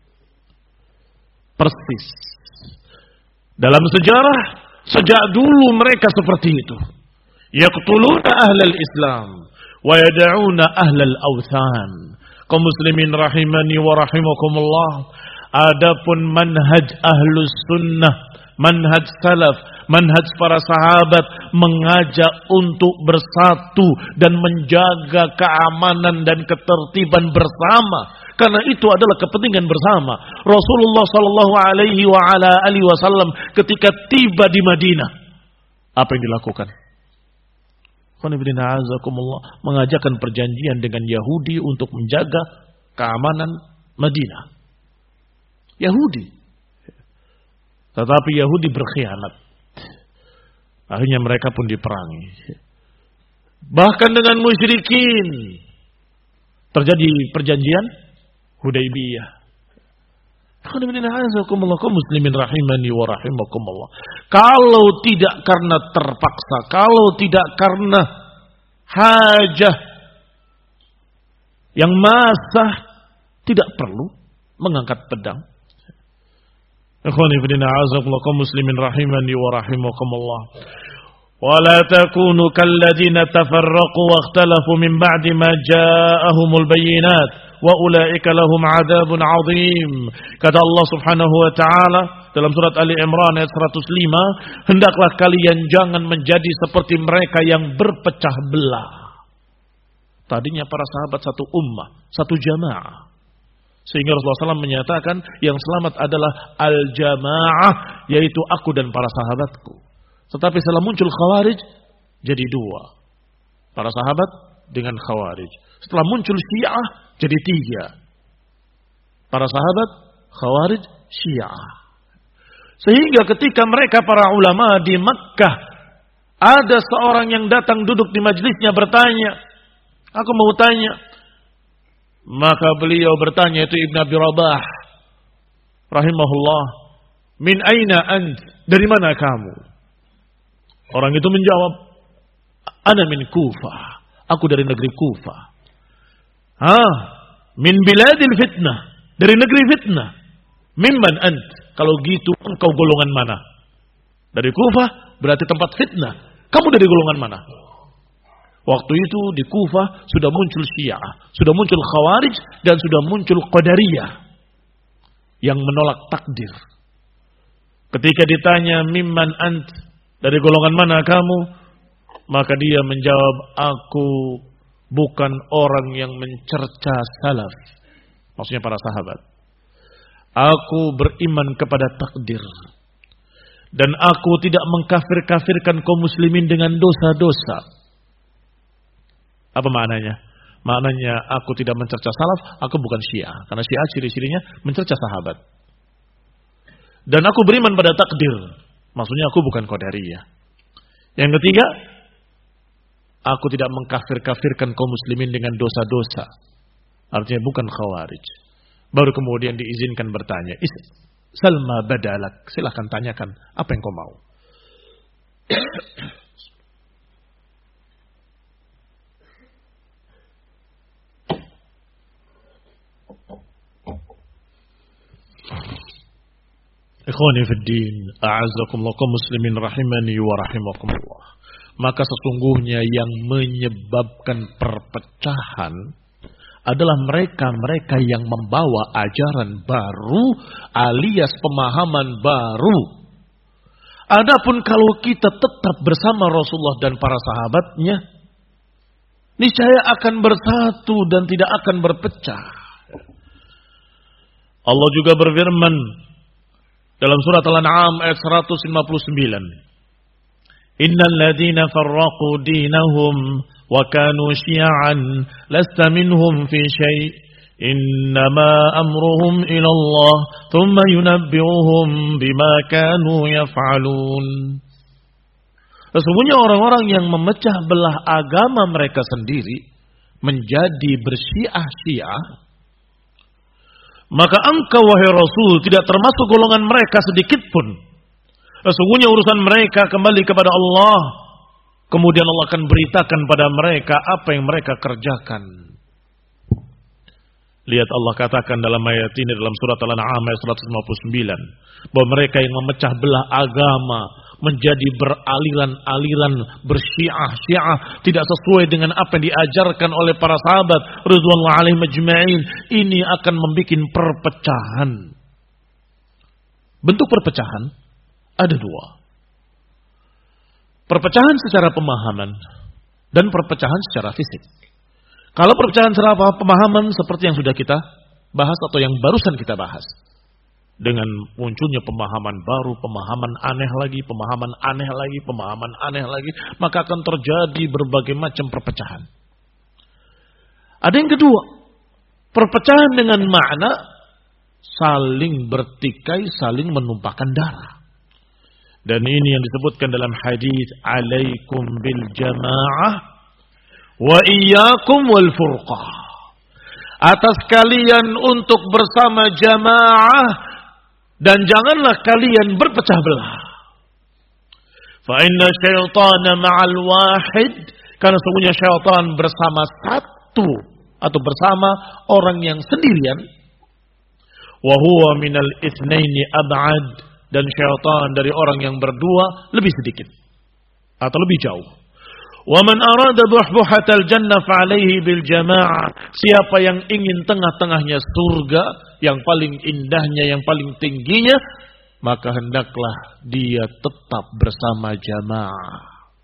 Persis. Dalam sejarah, sejak dulu mereka seperti itu. Yaqtuluna ahlal Islam wa yada'una ahlal awthan. Kaum muslimin rahimani wa rahimakumullah. Adapun manhaj ahlus sunnah manhaj salaf, manhaj para sahabat mengajak untuk bersatu dan menjaga keamanan dan ketertiban bersama. Karena itu adalah kepentingan bersama. Rasulullah sallallahu alaihi wasallam ketika tiba di Madinah, apa yang dilakukan? Mengajakkan perjanjian dengan Yahudi untuk menjaga keamanan Madinah. Yahudi. Tetapi Yahudi berkhianat. Akhirnya mereka pun diperangi. Bahkan dengan musyrikin terjadi perjanjian Hudaybiyah. Kaum muslimin rahimani wa rahimakumullah. Kalau tidak karena terpaksa, kalau tidak karena hajah yang masah, tidak perlu mengangkat pedang. Ikhwani fillah, kaum muslimin rahimani wa rahimakumullah. ولا تكونوا كالذين تفرقوا واختلفوا من بعد ما جاءهم البينات وأولئك لهم عذاب عظيم. Kata Allah Subhanahu wa taala dalam surat Ali Imran ayat 105, hendaklah kalian jangan menjadi seperti mereka yang berpecah belah. Tadinya para sahabat satu ummah, satu jamaah. Sehingga Rasulullah SAW menyatakan yang selamat adalah al-jamaah, yaitu aku dan para sahabatku. Tetapi setelah muncul Khawarij, jadi dua. Para sahabat dengan Khawarij. Setelah muncul Syiah, jadi tiga. Para sahabat, Khawarij, Syiah. Sehingga ketika mereka para ulama di Makkah, ada seorang yang datang duduk di majlisnya bertanya, aku mau tanya. Maka beliau bertanya, itu Ibn Abi Rabah, rahimahullah, min aina ant? Dari mana kamu? Orang itu menjawab, ana min Kufah. Aku dari negeri Kufah. Min biladil fitnah. Dari negeri fitnah. Mimman ant? Kalau gitu engkau golongan mana? Dari Kufah berarti tempat fitnah. Kamu dari golongan mana? Waktu itu di Kufah sudah muncul Syiah, sudah muncul Khawarij, dan sudah muncul Qadariyah yang menolak takdir. Ketika ditanya mimman ant? Dari golongan mana kamu? Maka dia menjawab, aku bukan orang yang mencerca salaf. Maksudnya para sahabat. Aku beriman kepada takdir. Dan aku tidak mengkafir-kafirkan kaum muslimin dengan dosa-dosa. Apa maknanya? Maknanya aku tidak mencerca salaf, aku bukan Syiah. Karena Syiah ciri-cirinya mencerca sahabat. Dan aku beriman pada takdir. Maksudnya aku bukan Qadariyah. Yang ketiga, aku tidak mengkafir-kafirkan kaum muslimin dengan dosa-dosa. Artinya bukan Khawarij. Baru kemudian diizinkan bertanya. Salma badalak. Silahkan tanyakan apa yang kau mau. Ikhwani fid din, a'azzakumullah kaum muslimin rahimani wa rahimakumullah. Maka sesungguhnya yang menyebabkan perpecahan adalah mereka-mereka yang membawa ajaran baru alias pemahaman baru. Adapun kalau kita tetap bersama Rasulullah dan para sahabatnya, niscaya akan bersatu dan tidak akan berpecah. Allah juga berfirman dalam surat Al-An'am ayat 159. Innal ladzina farraqu dinahum wa kanu syi'an lasta minhum fi syai' innama amruhum ila Allah thumma yunabbi'uhum bima kanu yaf'alun. Sesungguhnya orang-orang yang memecah belah agama mereka sendiri menjadi bersyiah-syiah, maka engkau wahai Rasul tidak termasuk golongan mereka sedikit pun. Sesungguhnya urusan mereka kembali kepada Allah. Kemudian Allah akan beritakan pada mereka apa yang mereka kerjakan. Lihat Allah katakan dalam ayat ini dalam surat Al-An'am ayat 159. Bahwa mereka yang memecah belah agama menjadi beraliran-aliran, bersyiah-syiah, tidak sesuai dengan apa yang diajarkan oleh para sahabat ridwanullah alaihim ajma'in, ini akan membuat perpecahan. Bentuk perpecahan ada dua. Perpecahan secara pemahaman dan perpecahan secara fisik. Kalau perpecahan secara pemahaman seperti yang sudah kita bahas atau yang barusan kita bahas. Dengan munculnya pemahaman baru, pemahaman aneh lagi, pemahaman aneh lagi, pemahaman aneh lagi, maka akan terjadi berbagai macam perpecahan. Ada yang kedua, perpecahan dengan makna saling bertikai, saling menumpahkan darah. Dan ini yang disebutkan dalam hadis, alaikum bil jamaah wa iyyakum wal furqah. Atas kalian untuk bersama jamaah dan janganlah kalian berpecah belah. Fa inna syaitana ma'al wahid, karena sesungguhnya syaitan bersama satu atau bersama orang yang sendirian. Wa huwa minal itsnaini ab'ad, dan syaitan dari orang yang berdua lebih sedikit atau lebih jauh. Wa man arada buhbuhatal jannah fa alaihi bil jamaah. Siapa yang ingin tengah-tengahnya surga, yang paling indahnya, yang paling tingginya, maka hendaklah dia tetap bersama jamaah.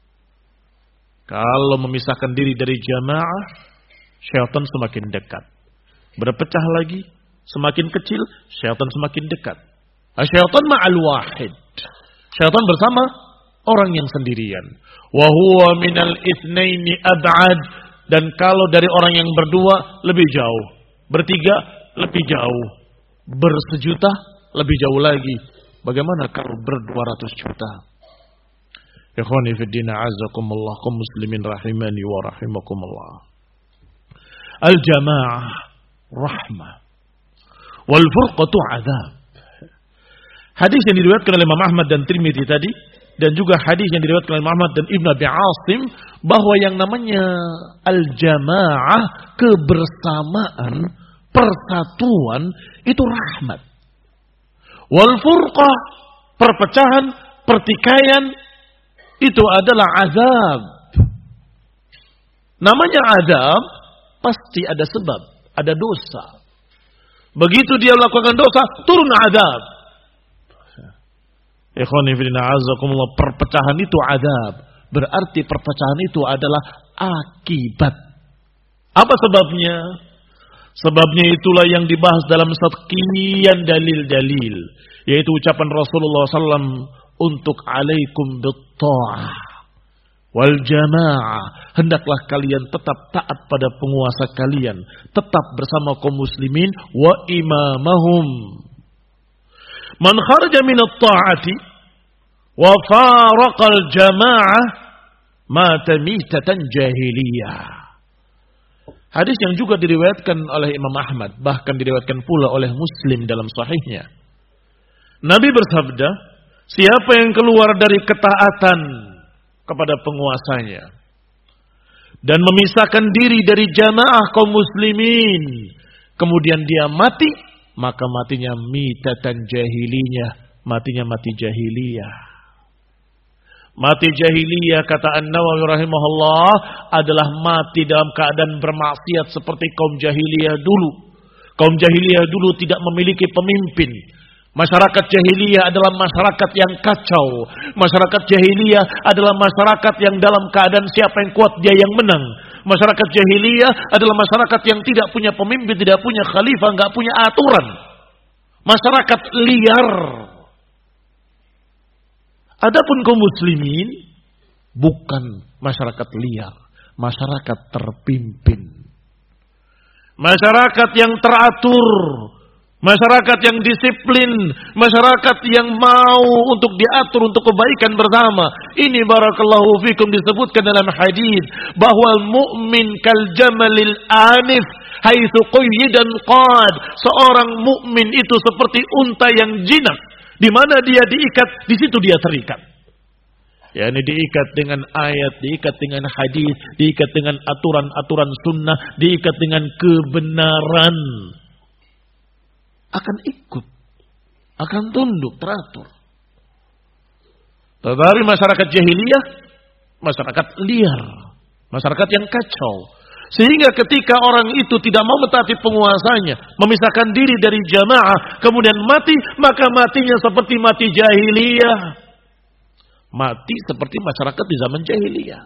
Kalau memisahkan diri dari jamaah, syaitan semakin dekat. Berpecah lagi, semakin kecil, syaitan semakin dekat. Syaitan ma'al wahid. Syaitan bersama orang yang sendirian. Wa huwa minal itsnaini ab'ad, dan kalau dari orang yang berdua lebih jauh, bertiga lebih jauh, bersejuta lebih jauh lagi. Bagaimana kalau ber-200 juta? Ikhwani fi din, a'azzakumullah, kaum muslimin rahimani wa rahimakumullah. Al-jamaah rahmah wal furqatu 'adzab. Hadis yang diriwayatkan oleh Imam Ahmad dan Tirmidzi tadi, dan juga hadis yang diriwayatkan oleh Muhammad dan Ibnu Abi Asim, bahwa yang namanya al-jamaah, kebersamaan, persatuan, itu rahmat. Wal furqah, perpecahan, pertikaian, itu adalah azab. Namanya azab, pasti ada sebab, ada dosa. Begitu dia melakukan dosa, turun azab. Ikhwani fillah, azakumullah, perpecahan itu azab. Berarti perpecahan itu adalah akibat. Apa sebabnya? Sebabnya itulah yang dibahas dalam sekian dalil-dalil, yaitu ucapan Rasulullah SAW untuk alaikum bitta'ah wal jamaah. Hendaklah kalian tetap taat pada penguasa kalian, tetap bersama kaum muslimin, wa imamahum. Man kharaja min at-ta'ati wa faraqal jamaah mata mitatan jahiliyah. Hadis yang juga diriwayatkan oleh Imam Ahmad, bahkan diriwayatkan pula oleh Muslim dalam sahihnya. Nabi bersabda, siapa yang keluar dari ketaatan kepada penguasanya dan memisahkan diri dari jamaah kaum muslimin, kemudian dia mati, maka matinya mitatan jahiliyah, matinya mati jahiliyah. Mati jahiliyah, kata An-Nawawi rahimahullah, adalah mati dalam keadaan bermaksiat seperti kaum jahiliyah dulu. Kaum jahiliyah dulu tidak memiliki pemimpin. Masyarakat jahiliyah adalah masyarakat yang kacau. Masyarakat jahiliyah adalah masyarakat yang dalam keadaan siapa yang kuat dia yang menang. Masyarakat jahiliyah adalah masyarakat yang tidak punya pemimpin, tidak punya khalifah, enggak punya aturan. Masyarakat liar. Adapun kaum muslimin bukan masyarakat liar, masyarakat terpimpin. Masyarakat yang teratur, masyarakat yang disiplin, masyarakat yang mau untuk diatur untuk kebaikan bersama. Ini barakallahu fikum disebutkan dalam hadis bahwa mukmin kal jamalil anif haitsu qayyidan qad. Seorang mukmin itu seperti unta yang jinak. Di mana dia diikat, di situ dia terikat. Ya, ini diikat dengan ayat, diikat dengan hadis, diikat dengan aturan-aturan sunnah, diikat dengan kebenaran. Akan ikut, akan tunduk, teratur. Tetapi masyarakat jahiliyah, masyarakat liar, masyarakat yang kacau. Sehingga ketika orang itu tidak mau mentaati penguasanya, memisahkan diri dari jamaah, kemudian mati, maka matinya seperti mati jahiliyah. Mati seperti masyarakat di zaman jahiliyah.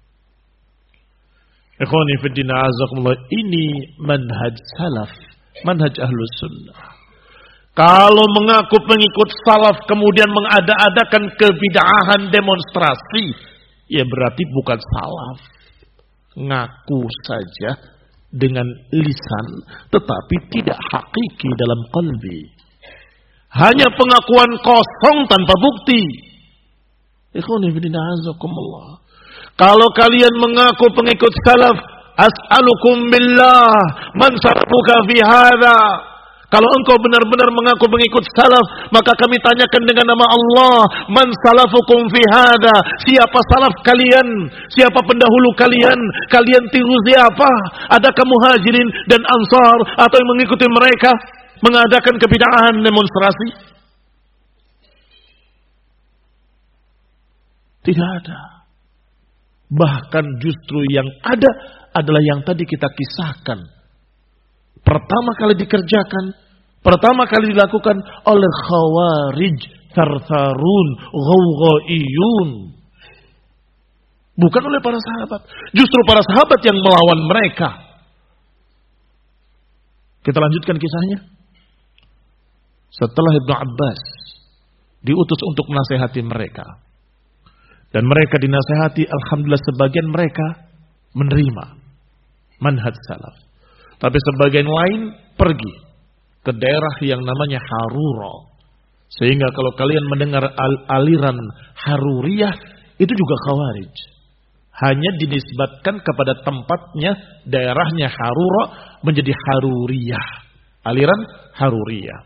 Ikhwani fiddin azakumullah, ini manhaj salaf, manhaj ahlus sunnah. Kalau mengaku pengikut salaf kemudian mengada-adakan kebid'ahan demonstrasi, ya berarti bukan salaf. Ngaku saja dengan lisan, tetapi tidak hakiki dalam qalbi. Hanya pengakuan kosong tanpa bukti. Ikhwani fillah azakumullah. Kalau kalian mengaku pengikut salaf, as'alukum billah, man salafuka fi hadha. Kalau engkau benar-benar mengaku pengikut salaf, maka kami tanyakan dengan nama Allah, man salafukum fi hadha. Siapa salaf kalian? Siapa pendahulu kalian? Kalian tiru siapa? Adakah muhajirin dan ansar atau yang mengikuti mereka mengadakan kebid'ahan demonstrasi? Tidak ada. Bahkan justru yang ada adalah yang tadi kita kisahkan. Pertama kali dikerjakan, pertama kali dilakukan oleh khawarij, thartharun, ghawghaiyun. Bukan oleh para sahabat. Justru para sahabat yang melawan mereka. Kita lanjutkan kisahnya. Setelah Ibnu Abbas diutus untuk menasehati mereka. Dan mereka dinasehati, alhamdulillah sebagian mereka menerima manhaj salaf. Tapi sebagian lain pergi ke daerah yang namanya Harura. Sehingga kalau kalian mendengar aliran Haruriyah, itu juga khawarij. Hanya dinisbatkan kepada tempatnya, daerahnya Harura menjadi Haruriyah. Aliran Haruriyah.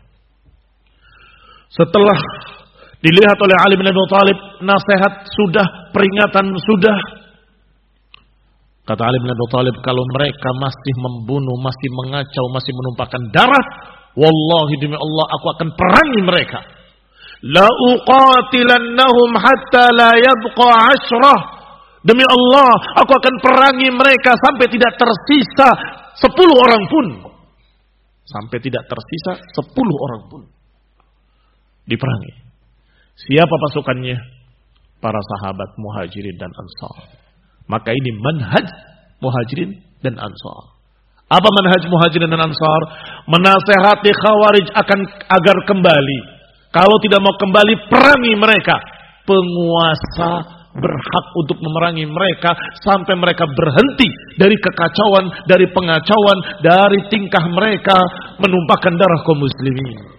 Setelah dilihat oleh Ali bin Abi Thalib, nasihat sudah, peringatan sudah. Kata Ali bin Abi Thalib, kalau mereka masih membunuh, masih mengacau, masih menumpahkan darah, wallahi demi Allah aku akan perangi mereka. La uqatilannahum hatta la yabqa 'ashrah. Demi Allah, aku akan perangi mereka sampai tidak tersisa 10 orang pun. Sampai tidak tersisa 10 orang pun. Diperangi. Siapa pasukannya? Para sahabat Muhajirin dan Ansar. Maka ini manhaj Muhajirin dan Ansar. Apa manhaj Muhajirin dan Ansar? Menasehati Khawarij agar kembali. Kalau tidak mau kembali, perangi mereka. Penguasa berhak untuk memerangi mereka sampai mereka berhenti dari kekacauan, dari pengacauan, dari tingkah mereka menumpahkan darah kaum muslimin.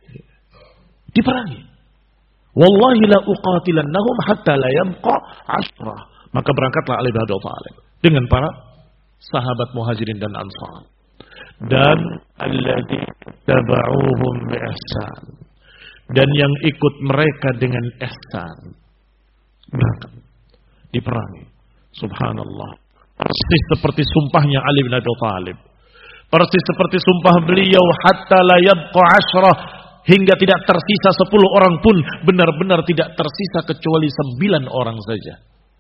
Diperangi. Wallahi la uqatilannahum hatta la yabqa 'ashrah. Maka berangkatlah Ali bin Abi Thalib dengan para sahabat Muhajirin dan Ansar. Dan alladzi tabauhum bi ihsan. Dan yang ikut mereka dengan ihsan. Berangkat. Diperangi. Subhanallah. Persis seperti sumpahnya Ali bin Abi Thalib. Persis seperti sumpah beliau, hatta la yabqa 'ashrah. Hingga tidak tersisa 10 orang pun, benar-benar tidak tersisa kecuali 9 orang saja.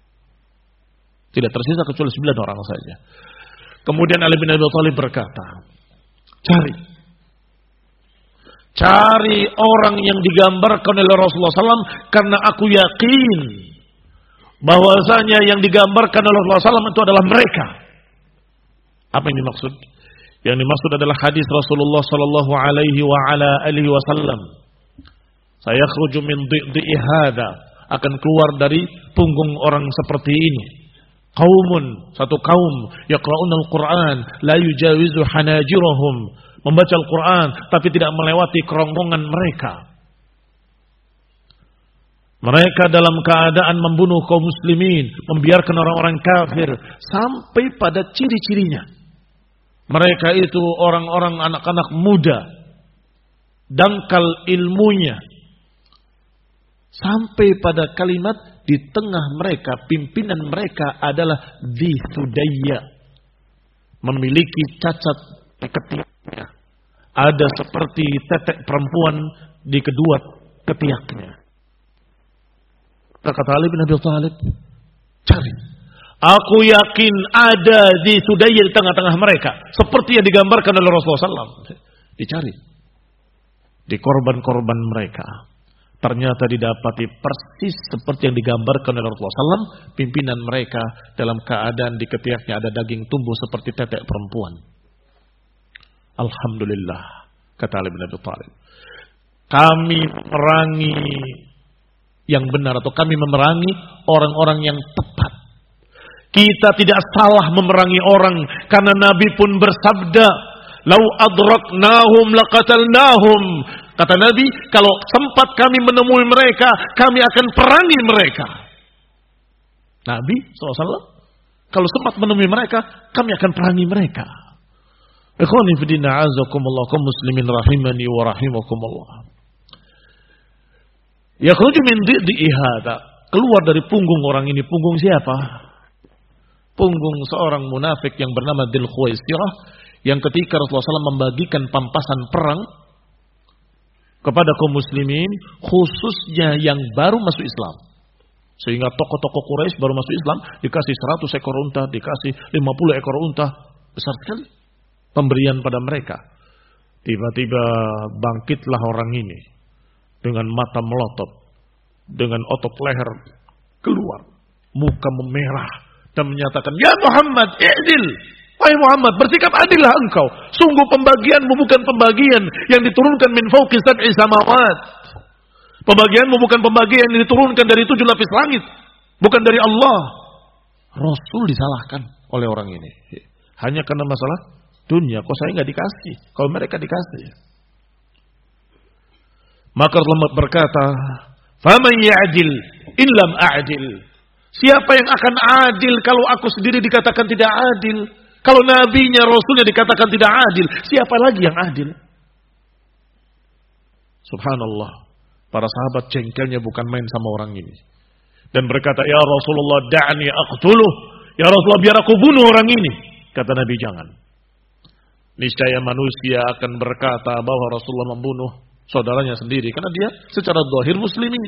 Tidak tersisa kecuali 9 orang saja. Kemudian Ali bin Abi Thalib berkata, cari orang yang digambarkan oleh Rasulullah SAW, karena aku yakin bahwasanya yang digambarkan oleh Rasulullah SAW itu adalah mereka. Apa yang dimaksud? Yang dimaksud adalah hadis Rasulullah sallallahu alaihi wa ala alihi wasallam. Saya khruju min dhi'i hadza, akan keluar dari punggung orang seperti ini. Qaumun, satu kaum, yaqra'una al-Qur'an la yujawizu hanajirahum, membaca Al-Qur'an tapi tidak melewati kerongkongan mereka. Mereka dalam keadaan membunuh kaum muslimin, membiarkan orang-orang kafir, sampai pada ciri-cirinya. Mereka itu orang-orang anak-anak muda, dangkal ilmunya. Sampai pada kalimat di tengah mereka, pimpinan mereka adalah Dhi Thudayya. Memiliki cacat di ketiaknya. Ada seperti tetek perempuan di kedua ketiaknya. Kata Ali bin Abi Thalib, cari. Aku yakin ada di Thudayya di tengah-tengah mereka. Seperti yang digambarkan oleh Rasulullah SAW. Dicari. Di korban-korban mereka. ternyata didapati persis seperti yang digambarkan oleh Rasulullah SAW. Pimpinan mereka dalam keadaan di ketiaknya ada daging tumbuh seperti tetek perempuan. Alhamdulillah, kata Ali bin Abi Thalib, kami memerangi yang benar, atau kami memerangi orang-orang yang tepat. Kita tidak salah memerangi orang, karena Nabi pun bersabda, "Lau adraknahum laqatalnahum." Kata Nabi, kalau sempat kami menemui mereka, kami akan perangi mereka. Nabi SAW, kalau sempat menemui mereka, kami akan perangi mereka. Ikhwani fi din, a'azzakumullah, kaum muslimin rahimani wa rahimakumullah. Yakhruju min di'i hada, keluar dari punggung orang ini. Punggung siapa? Punggung seorang munafik yang bernama Dzul Khuwaisirah, yang ketika Rasulullah SAW membagikan pampasan perang kepada kaum muslimin, khususnya yang baru masuk Islam. Sehingga tokoh-tokoh Quraisy baru masuk Islam dikasih 100 ekor unta, dikasih 50 ekor unta. Besar sekali pemberian pada mereka. Tiba-tiba bangkitlah orang ini dengan mata melotot, dengan otot leher keluar, muka memerah, dan menyatakan, "Ya Muhammad, i'dil. Wahai Muhammad, bersikap adillah engkau. Sungguh pembagianmu bukan pembagian yang diturunkan min fawqi sab'i samawat. Pembagianmu bukan pembagian yang diturunkan dari 7 lapis langit. Bukan dari Allah." Rasul disalahkan oleh orang ini. Hanya karena masalah dunia. Kok saya nggak dikasih? Kalau mereka dikasih. Maka Allah berkata, "Faman ya'dil in lam a'dil." Siapa yang akan adil kalau aku sendiri dikatakan tidak adil? Kalau nabinya, rasulnya dikatakan tidak adil, siapa lagi yang adil? Subhanallah. Para sahabat jengkelnya bukan main sama orang ini. Dan berkata, "Ya Rasulullah, da'ni aqtuluh." Ya Rasulullah, biar aku bunuh orang ini. Kata Nabi, jangan. Niscaya manusia akan berkata bahwa Rasulullah membunuh saudaranya sendiri, karena dia secara zahir muslimin.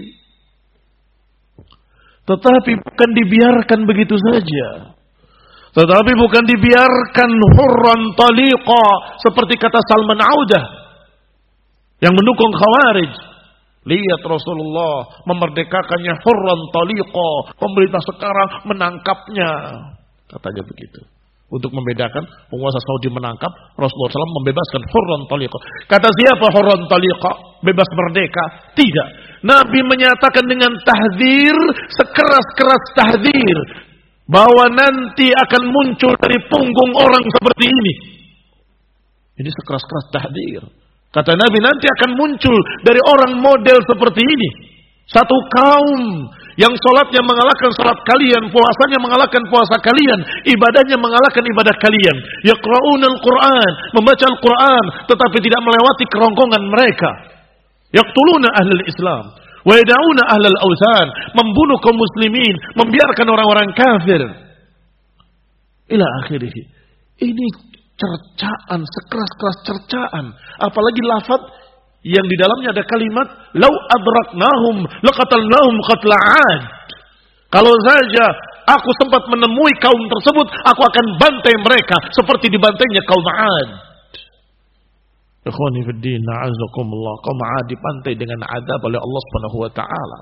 Tetapi bukan dibiarkan begitu saja. Tetapi bukan dibiarkan hurran taliqa, seperti kata Salman Audah yang mendukung Khawarij. Lihat Rasulullah memerdekakannya hurran taliqa, pemerintah sekarang menangkapnya. Katanya begitu. Untuk membedakan, penguasa Saudi menangkap, Rasulullah SAW membebaskan hurran taliqa. Kata siapa hurran taliqa? Bebas merdeka? Tidak. Nabi menyatakan dengan tahdzir, sekeras-keras tahdzir, bahwa nanti akan muncul dari punggung orang seperti ini. Ini sekeras-keras tahdzir. Kata Nabi, nanti akan muncul dari orang model seperti ini. Satu kaum yang sholatnya mengalahkan sholat kalian, puasanya mengalahkan puasa kalian, ibadahnya mengalahkan ibadah kalian. Yaqra'una al-Quran, membaca Al-Quran, tetapi tidak melewati kerongkongan mereka. Yaqtuluna ahlul Islam, wa yada'una ahlul awthan, membunuh kaum muslimin, membiarkan orang-orang kafir. Ila akhirih. Ini cercaan, sekeras-keras cercaan. Apalagi lafaz yang di dalamnya ada kalimat, "Lau adraknahum laqatalnahum qatla 'ad." Kalau saja aku sempat menemui kaum tersebut, aku akan bantai mereka seperti dibantainya kaum 'Ad. Ikhwani fid din, a'azzakumullah, kaum 'Ad dibantai dengan azab oleh Allah Subhanahu wa taala.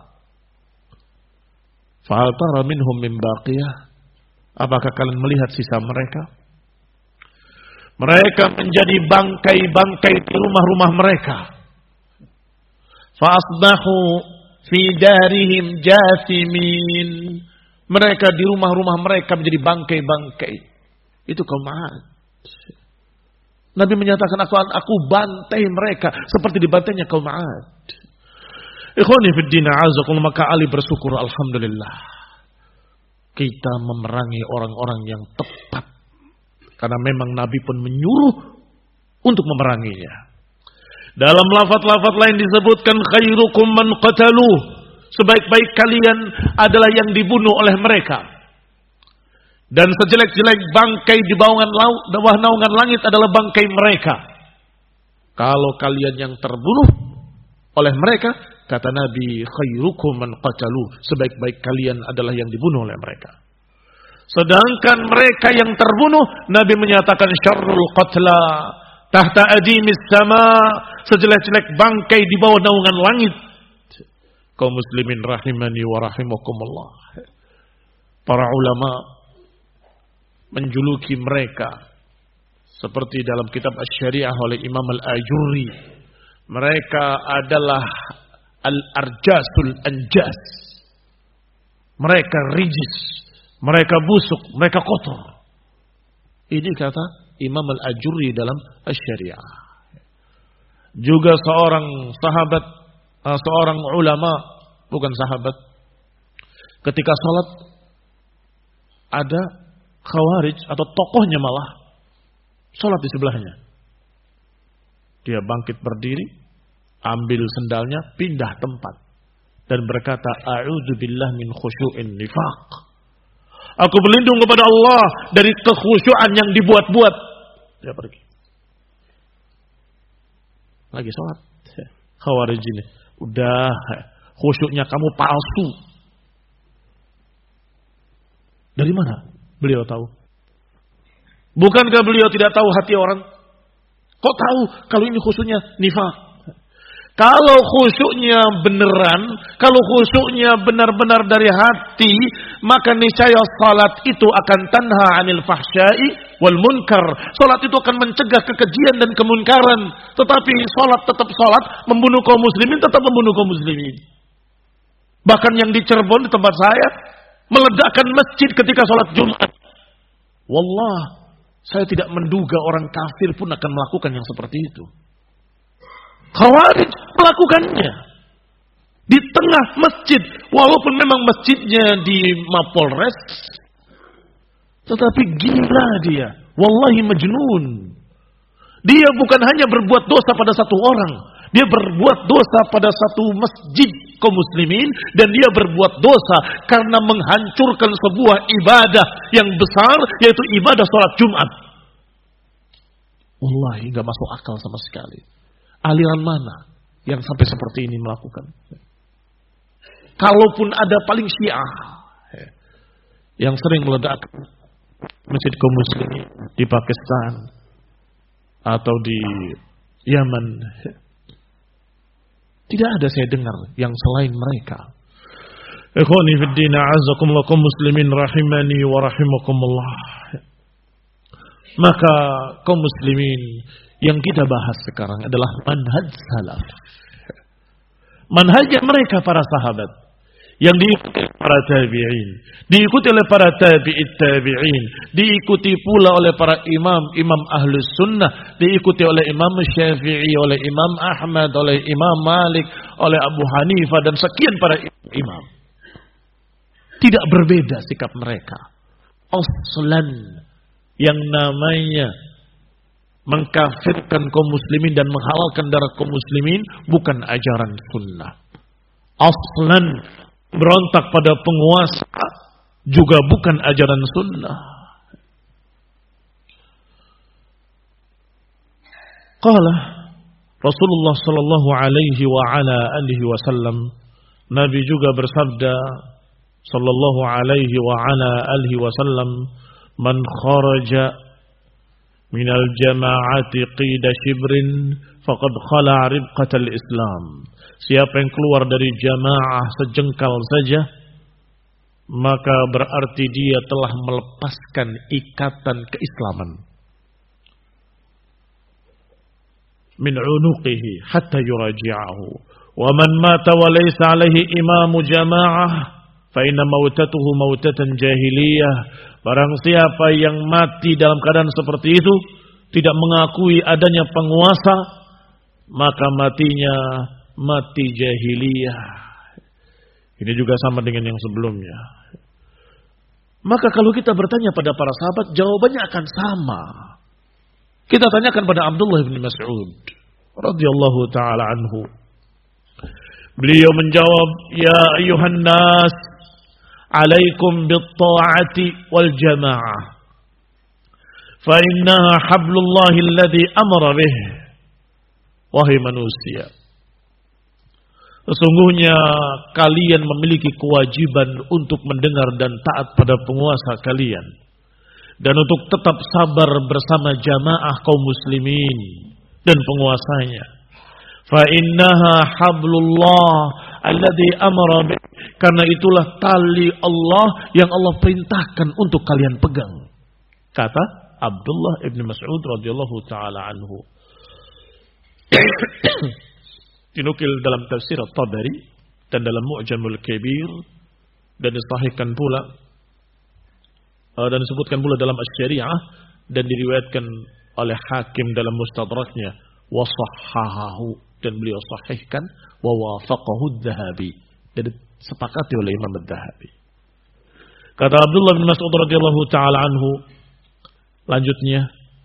Fa tara minhum min baqiyah? Apakah kalian melihat sisa mereka? Mereka menjadi bangkai-bangkai di rumah-rumah mereka. Fa'asbahu fi darihim jathimin. Mereka di rumah-rumah mereka menjadi bangkai-bangkai. Itu kaum 'Ad. Nabi menyatakan, aku bantai mereka seperti dibantainya kaum 'Ad. Ikhwani fid din, a'azzakumullah, maka Ali bersyukur, alhamdulillah, kita memerangi orang-orang yang tepat. Karena memang Nabi pun menyuruh untuk memeranginya. Dalam lafaz-lafaz lain disebutkan, khairukum man qataluh, sebaik-baik kalian adalah yang dibunuh oleh mereka. Dan sejelek-jelek bangkai di bawah naungan langit adalah bangkai mereka. Kalau kalian yang terbunuh oleh mereka, kata Nabi, khairukum man qataluh, sebaik-baik kalian adalah yang dibunuh oleh mereka. Sedangkan mereka yang terbunuh, Nabi menyatakan syarrul qatla tahta adimis sama, sejelek-jelek bangkai di bawah naungan langit. kaum muslimin rahimani wa rahimakumullah. Para ulama menjuluki mereka seperti dalam kitab Asy-Syariah oleh Imam Al-Ajurri, mereka adalah al-arjasul anjas. Mereka rijis, mereka busuk, mereka kotor. Ini kata Imam Al-Ajurri dalam Asy-Syariah. Juga seorang sahabat, seorang ulama, bukan sahabat, ketika salat ada khawarij atau tokohnya malah salat di sebelahnya. Dia bangkit berdiri, ambil sendalnya, pindah tempat dan berkata, a'udzubillah min khusyu'in nifaq. Aku berlindung kepada Allah dari kekhusyuan yang dibuat-buat. Dia pergi. Lagi salat. Khawarij ini, udah khusyuknya kamu palsu. Dari mana beliau tahu? Bukankah beliau tidak tahu hati orang? Kok tahu kalau ini khusyuknya nifaq? Kalau khusyuknya beneran, kalau khusyuknya benar-benar dari hati, maka niscaya salat itu akan tanha 'anil fahsya'i wal munkar. Salat itu akan mencegah kekejian dan kemunkaran. Tetapi salat tetap salat, membunuh kaum muslimin tetap membunuh kaum muslimin. Bahkan yang di Cirebon di tempat saya meledakkan masjid ketika salat Jumat. Wallah, saya tidak menduga orang kafir pun akan melakukan yang seperti itu. Khawarij melakukannya di tengah masjid, walaupun memang masjidnya di Mapolres, tetapi gila dia, wallahi majnun. Dia bukan hanya berbuat dosa pada satu orang, dia berbuat dosa pada satu masjid kaum muslimin, dan dia berbuat dosa karena menghancurkan sebuah ibadah yang besar, yaitu ibadah salat Jumat. Wallahi nggak masuk akal sama sekali. Aliran mana yang sampai seperti ini melakukan? Kalaupun ada paling Syiah yang sering meledak masjid kaum muslimin di Pakistan atau di Yaman, tidak ada saya dengar yang selain mereka. Ikhwani fid din, a'azzakumullah kaum muslimin rahimani wa rahimakumullah. Maka kaum muslimin, yang kita bahas sekarang adalah manhaj salaf. Manhajnya mereka para sahabat yang diikuti para tabi'in, diikuti oleh para tabi'it tabi'in, diikuti pula oleh para imam ahlus sunnah, diikuti oleh Imam Syafi'i, oleh Imam Ahmad, oleh Imam Malik, oleh Abu Hanifah dan sekian para imam. Tidak berbeda sikap mereka. Aslan yang namanya mengkafirkan kaum muslimin dan menghalalkan darah kaum muslimin bukan ajaran sunnah. Aslan berontak pada penguasa juga bukan ajaran sunnah. Qala Rasulullah sallallahu alaihi wa ala alihi wasallam, Nabi juga bersabda sallallahu alaihi wa ala alihi wasallam, man kharaja minal jama'ati qida shibrin faqad khala' ribqatal Islam. Siapa yang keluar dari jamaah sejengkal saja, maka berarti dia telah melepaskan ikatan keislaman. Min unuqihi hatta yuraji'ahu. Wa man mata wa laysa alaihi imamu jama'ah fa inna mautatuhu mautatan jahiliyah. Barang siapa yang mati dalam keadaan seperti itu, tidak mengakui adanya penguasa, maka matinya mati jahiliyah. Ini juga sama dengan yang sebelumnya. Maka kalau kita bertanya pada para sahabat, jawabannya akan sama. Kita tanyakan pada Abdullah bin Mas'ud radhiyallahu taala anhu. Beliau menjawab, ya ayuhan nas, alaikum bit-ta'ati wal jama'ah, fa innaha hablullahi alladhi amara bih. Wahai manusia, sesungguhnya kalian memiliki kewajiban untuk mendengar dan taat pada penguasa kalian, dan untuk tetap sabar bersama jamaah kaum muslimin dan penguasanya. Fa innaha hablullah alladzi amara bih. Karena itulah tali Allah yang Allah perintahkan untuk kalian pegang. Kata Abdullah ibn Mas'ud radhiyallahu taala anhu. Dinukil dalam tafsir At-Tabari dan dalam Mu'jamul Kabir dan disahihkan pula dan disebutkan pula dalam Asy-Syari'ah dan diriwayatkan oleh Hakim dalam Mustadraknya wa sahhahahu dan beliau sahihkan wa wafaqahu Adz-Dzahabi dan disepakati oleh Imam Adz-Dzahabi. Kata Abdullah bin Mas'ud radhiyallahu taala anhu lanjutnya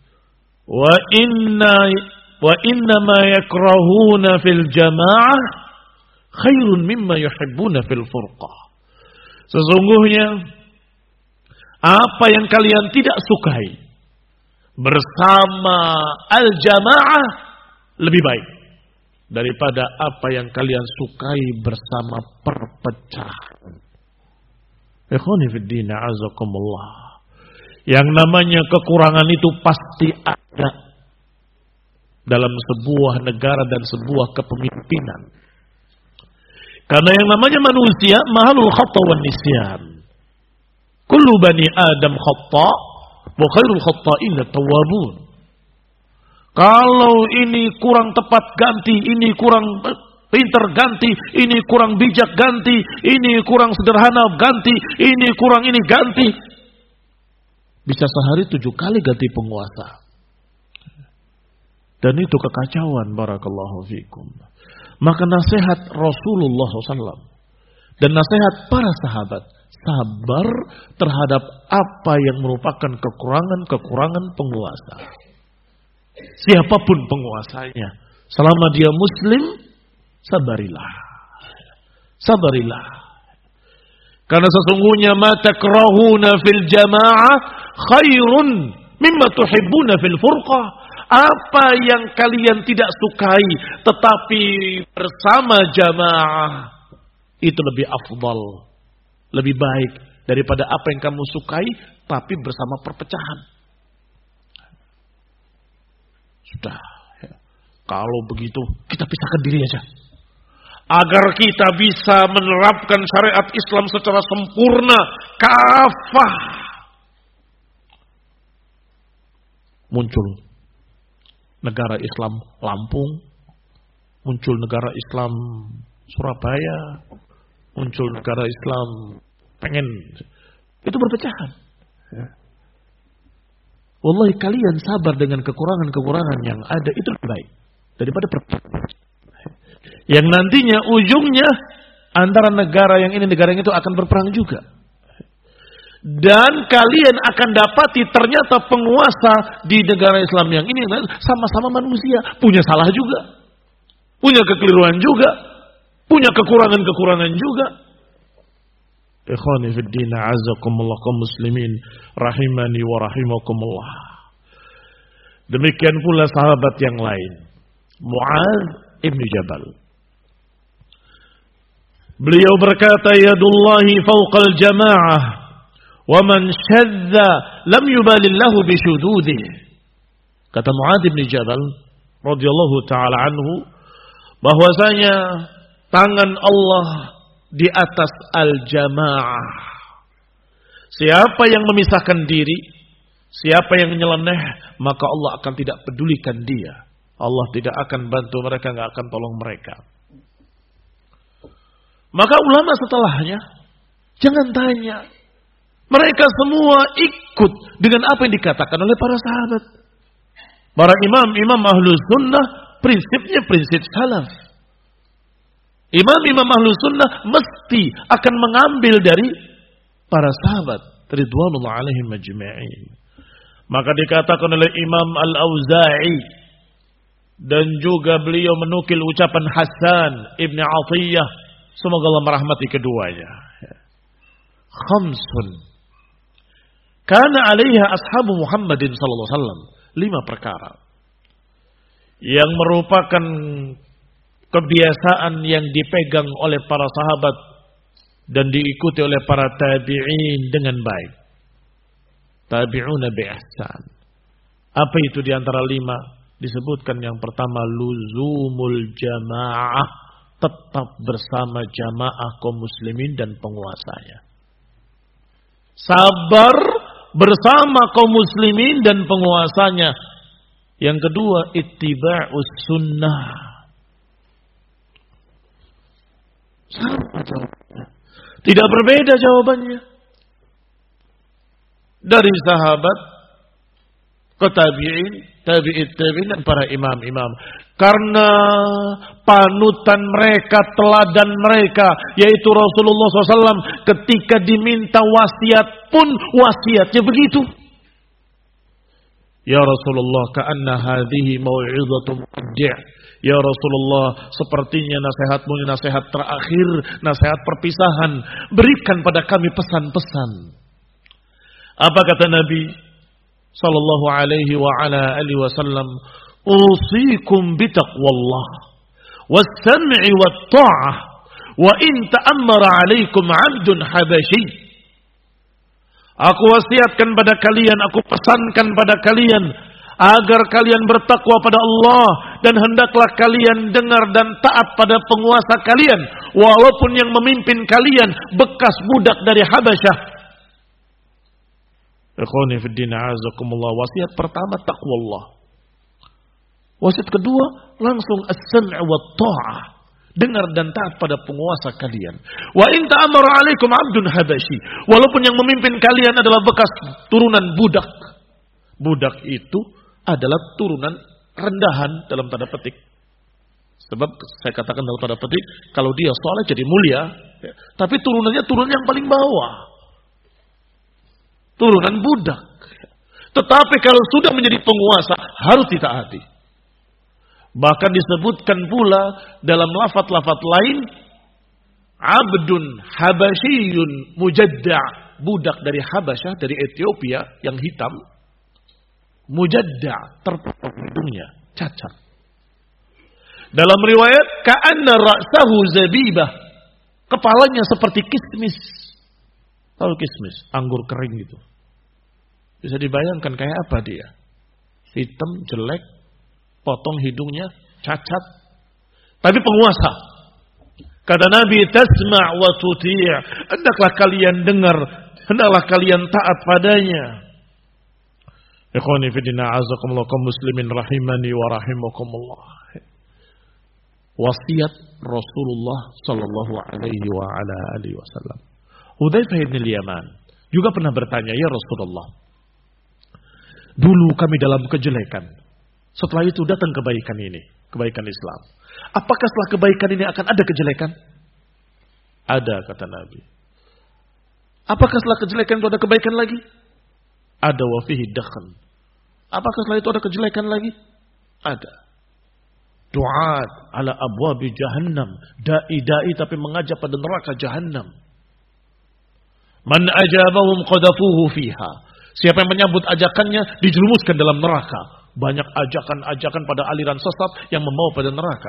wa inna ma yakrahuna fil jamaah khairun mimma yuhibbuna fil furqah. Sesungguhnya apa yang kalian tidak sukai bersama al-jamaah lebih baik daripada apa yang kalian sukai bersama perpecahan. Ikhwani fid din, a'azakumullah. Yang namanya kekurangan itu pasti ada dalam sebuah negara dan sebuah kepemimpinan. Karena yang namanya manusia mahalul khata wan nisyan. Kullu bani Adam khata wa khairul khata'in at-tawwabun. Kalau ini kurang tepat ganti, ini kurang pintar ganti, ini kurang bijak ganti, ini kurang sederhana ganti, ini kurang ini ganti. Bisa sehari 7 kali ganti penguasa. Dan itu kekacauan, barakallahu fikum. Maka nasihat Rasulullah SAW dan nasihat para sahabat, sabar terhadap apa yang merupakan kekurangan-kekurangan penguasa. Siapapun penguasanya, selama dia muslim, sabarilah. Sabarilah. Karena sesungguhnya ma takrahuna fil jamaah khairun mimma tuhibbuna fil furqah. Apa yang kalian tidak sukai tetapi bersama jamaah itu lebih afdal, lebih baik daripada apa yang kamu sukai tapi bersama perpecahan. Sudah, kalau begitu kita pisahkan diri aja. Agar kita bisa menerapkan syariat Islam secara sempurna, kafah. Muncul negara Islam Lampung, muncul negara Islam Surabaya, muncul negara Islam pengen. Itu berpecahan. Wallahi kalian sabar dengan kekurangan-kekurangan yang ada itu lebih baik daripada perpecahan. Yang nantinya ujungnya antara negara yang ini negara yang itu akan berperang juga. Dan kalian akan dapati ternyata penguasa di negara Islam yang ini sama-sama manusia, punya salah juga, punya kekeliruan juga, punya kekurangan-kekurangan juga. Ikhwani fid din, a'azzakumullah kaum muslimin rahimani wa rahimakumullah. Demikian pula sahabat yang lain, Mu'adz ibn Jabal. Beliau berkata, yadullahi fawqal jamaah wa man syadza lam yubalillahu bisyududih. Kata Mu'adz ibn Jabal radhiyallahu taala anhu bahwasanya tangan Allah di atas al-jamaah. Siapa yang memisahkan diri, siapa yang nyeleneh, maka Allah akan tidak pedulikan dia. Allah tidak akan bantu mereka, enggak akan tolong mereka. Maka ulama setelahnya jangan tanya. Mereka semua ikut dengan apa yang dikatakan oleh para sahabat. Para imam ahlus sunnah prinsipnya prinsip salaf. Imam ahlus sunnah mesti akan mengambil dari para sahabat ridwanullah alaihim ajma'in. Maka dikatakan oleh Imam Al-Auza'i dan juga beliau menukil ucapan Hasan ibn Atiyah, semoga Allah merahmati keduanya. Khamsun kana 'alaiha ashabu Muhammadin sallallahu alaihi wasallam. 5 perkara yang merupakan kebiasaan yang dipegang oleh para sahabat dan diikuti oleh para tabi'in dengan baik. Tabi'una bi ihsan. Apa itu di antara 5? Disebutkan yang pertama luzumul jamaah tetap bersama jamaah kaum muslimin dan penguasanya. Sabar bersama kaum muslimin dan penguasanya. Yang kedua, ittiba'us sunnah. Sama jawabannya. Tidak berbeda jawabannya. Dari sahabat ke tabi'in, tabi'in dan para imam-imam. Karena panutan mereka, teladan mereka, yaitu Rasulullah SAW, ketika diminta wasiat pun wasiatnya begitu. Ya Rasulullah, ka'anna hadhihi mau'izatu muwaddi'. Ya Rasulullah, sepertinya nasihatmu nasihat terakhir, nasihat perpisahan. Berikan pada kami pesan-pesan. Apa kata Nabi sallallahu alaihi wa ala alihi wasallam? Usikum bitaqwallah was-sam'i wat-tha'ah wa in ta'ammara 'alaikum 'abdun habasyi. Aku wasiatkan pada kalian, aku pesankan pada kalian agar kalian bertakwa pada Allah, dan hendaklah kalian dengar dan taat pada penguasa kalian walaupun yang memimpin kalian bekas budak dari Habasyah. Ikhwani fid din, a'azakumullah. Wasiat pertama taqwallah. Wasiat kedua langsung as-sam' wa ta'ah. Dengar dan taat pada penguasa kalian. Wa in ta'amara 'alaikum 'abdun habasyi. Walaupun yang memimpin kalian adalah bekas turunan budak. Budak itu adalah turunan rendahan dalam tanda petik. Sebab saya katakan dalam tanda petik, kalau dia soleh jadi mulia, tapi turunannya turun yang paling bawah. Turunan budak. Tetapi kalau sudah menjadi penguasa, harus ditaati. Bahkan disebutkan pula dalam lafaz-lafaz lain, abdun habasyiyun mujadda', budak dari Habasyah, dari Ethiopia yang hitam, mujadda', terpotong hidungnya, cacat. Dalam riwayat, ka'anna ra'sahu zabibah, kepalanya seperti kismis. Tahu kismis, anggur kering gitu. Bisa dibayangkan kayak apa dia? Hitam, jelek, potong hidungnya, cacat. Tapi penguasa. Kata Nabi, tasma' wa tuti'. Hendaklah kalian dengar, hendaklah kalian taat padanya. Ikhwani fi din, a'azakumullah, kaum muslimin rahimani wa rahimakumullah. Wasiat Rasulullah sallallahu alaihi wa ala alihi wasallam. Hudzaifah bin al-Yaman juga pernah bertanya, ya Rasulullah, dulu kami dalam kejelekan, setelah itu datang kebaikan ini, kebaikan Islam. Apakah setelah kebaikan ini akan ada kejelekan? Ada, kata Nabi. Apakah setelah kejelekan itu ada kebaikan lagi? Ada, wa fihi dakhan. Apakah setelah itu ada kejelekan lagi? Ada. Du'at ala abwabi jahannam. Da'i-da'i tapi mengajak pada neraka jahannam. Man ajabahum qadafuhu fiha. Siapa yang menyambut ajakannya dijerumuskan dalam neraka. Banyak ajakan-ajakan pada aliran sesat yang membawa pada neraka.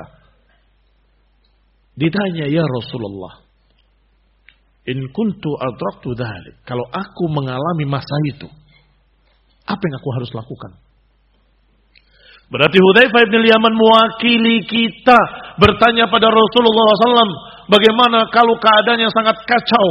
Ditanya, ya Rasulullah, in kuntu adraktu dhalik, kalau aku mengalami masa itu, apa yang aku harus lakukan? Berarti Hudzaifah bin al-Yaman mewakili kita bertanya pada Rasulullah SAW, bagaimana kalau keadaannya sangat kacau?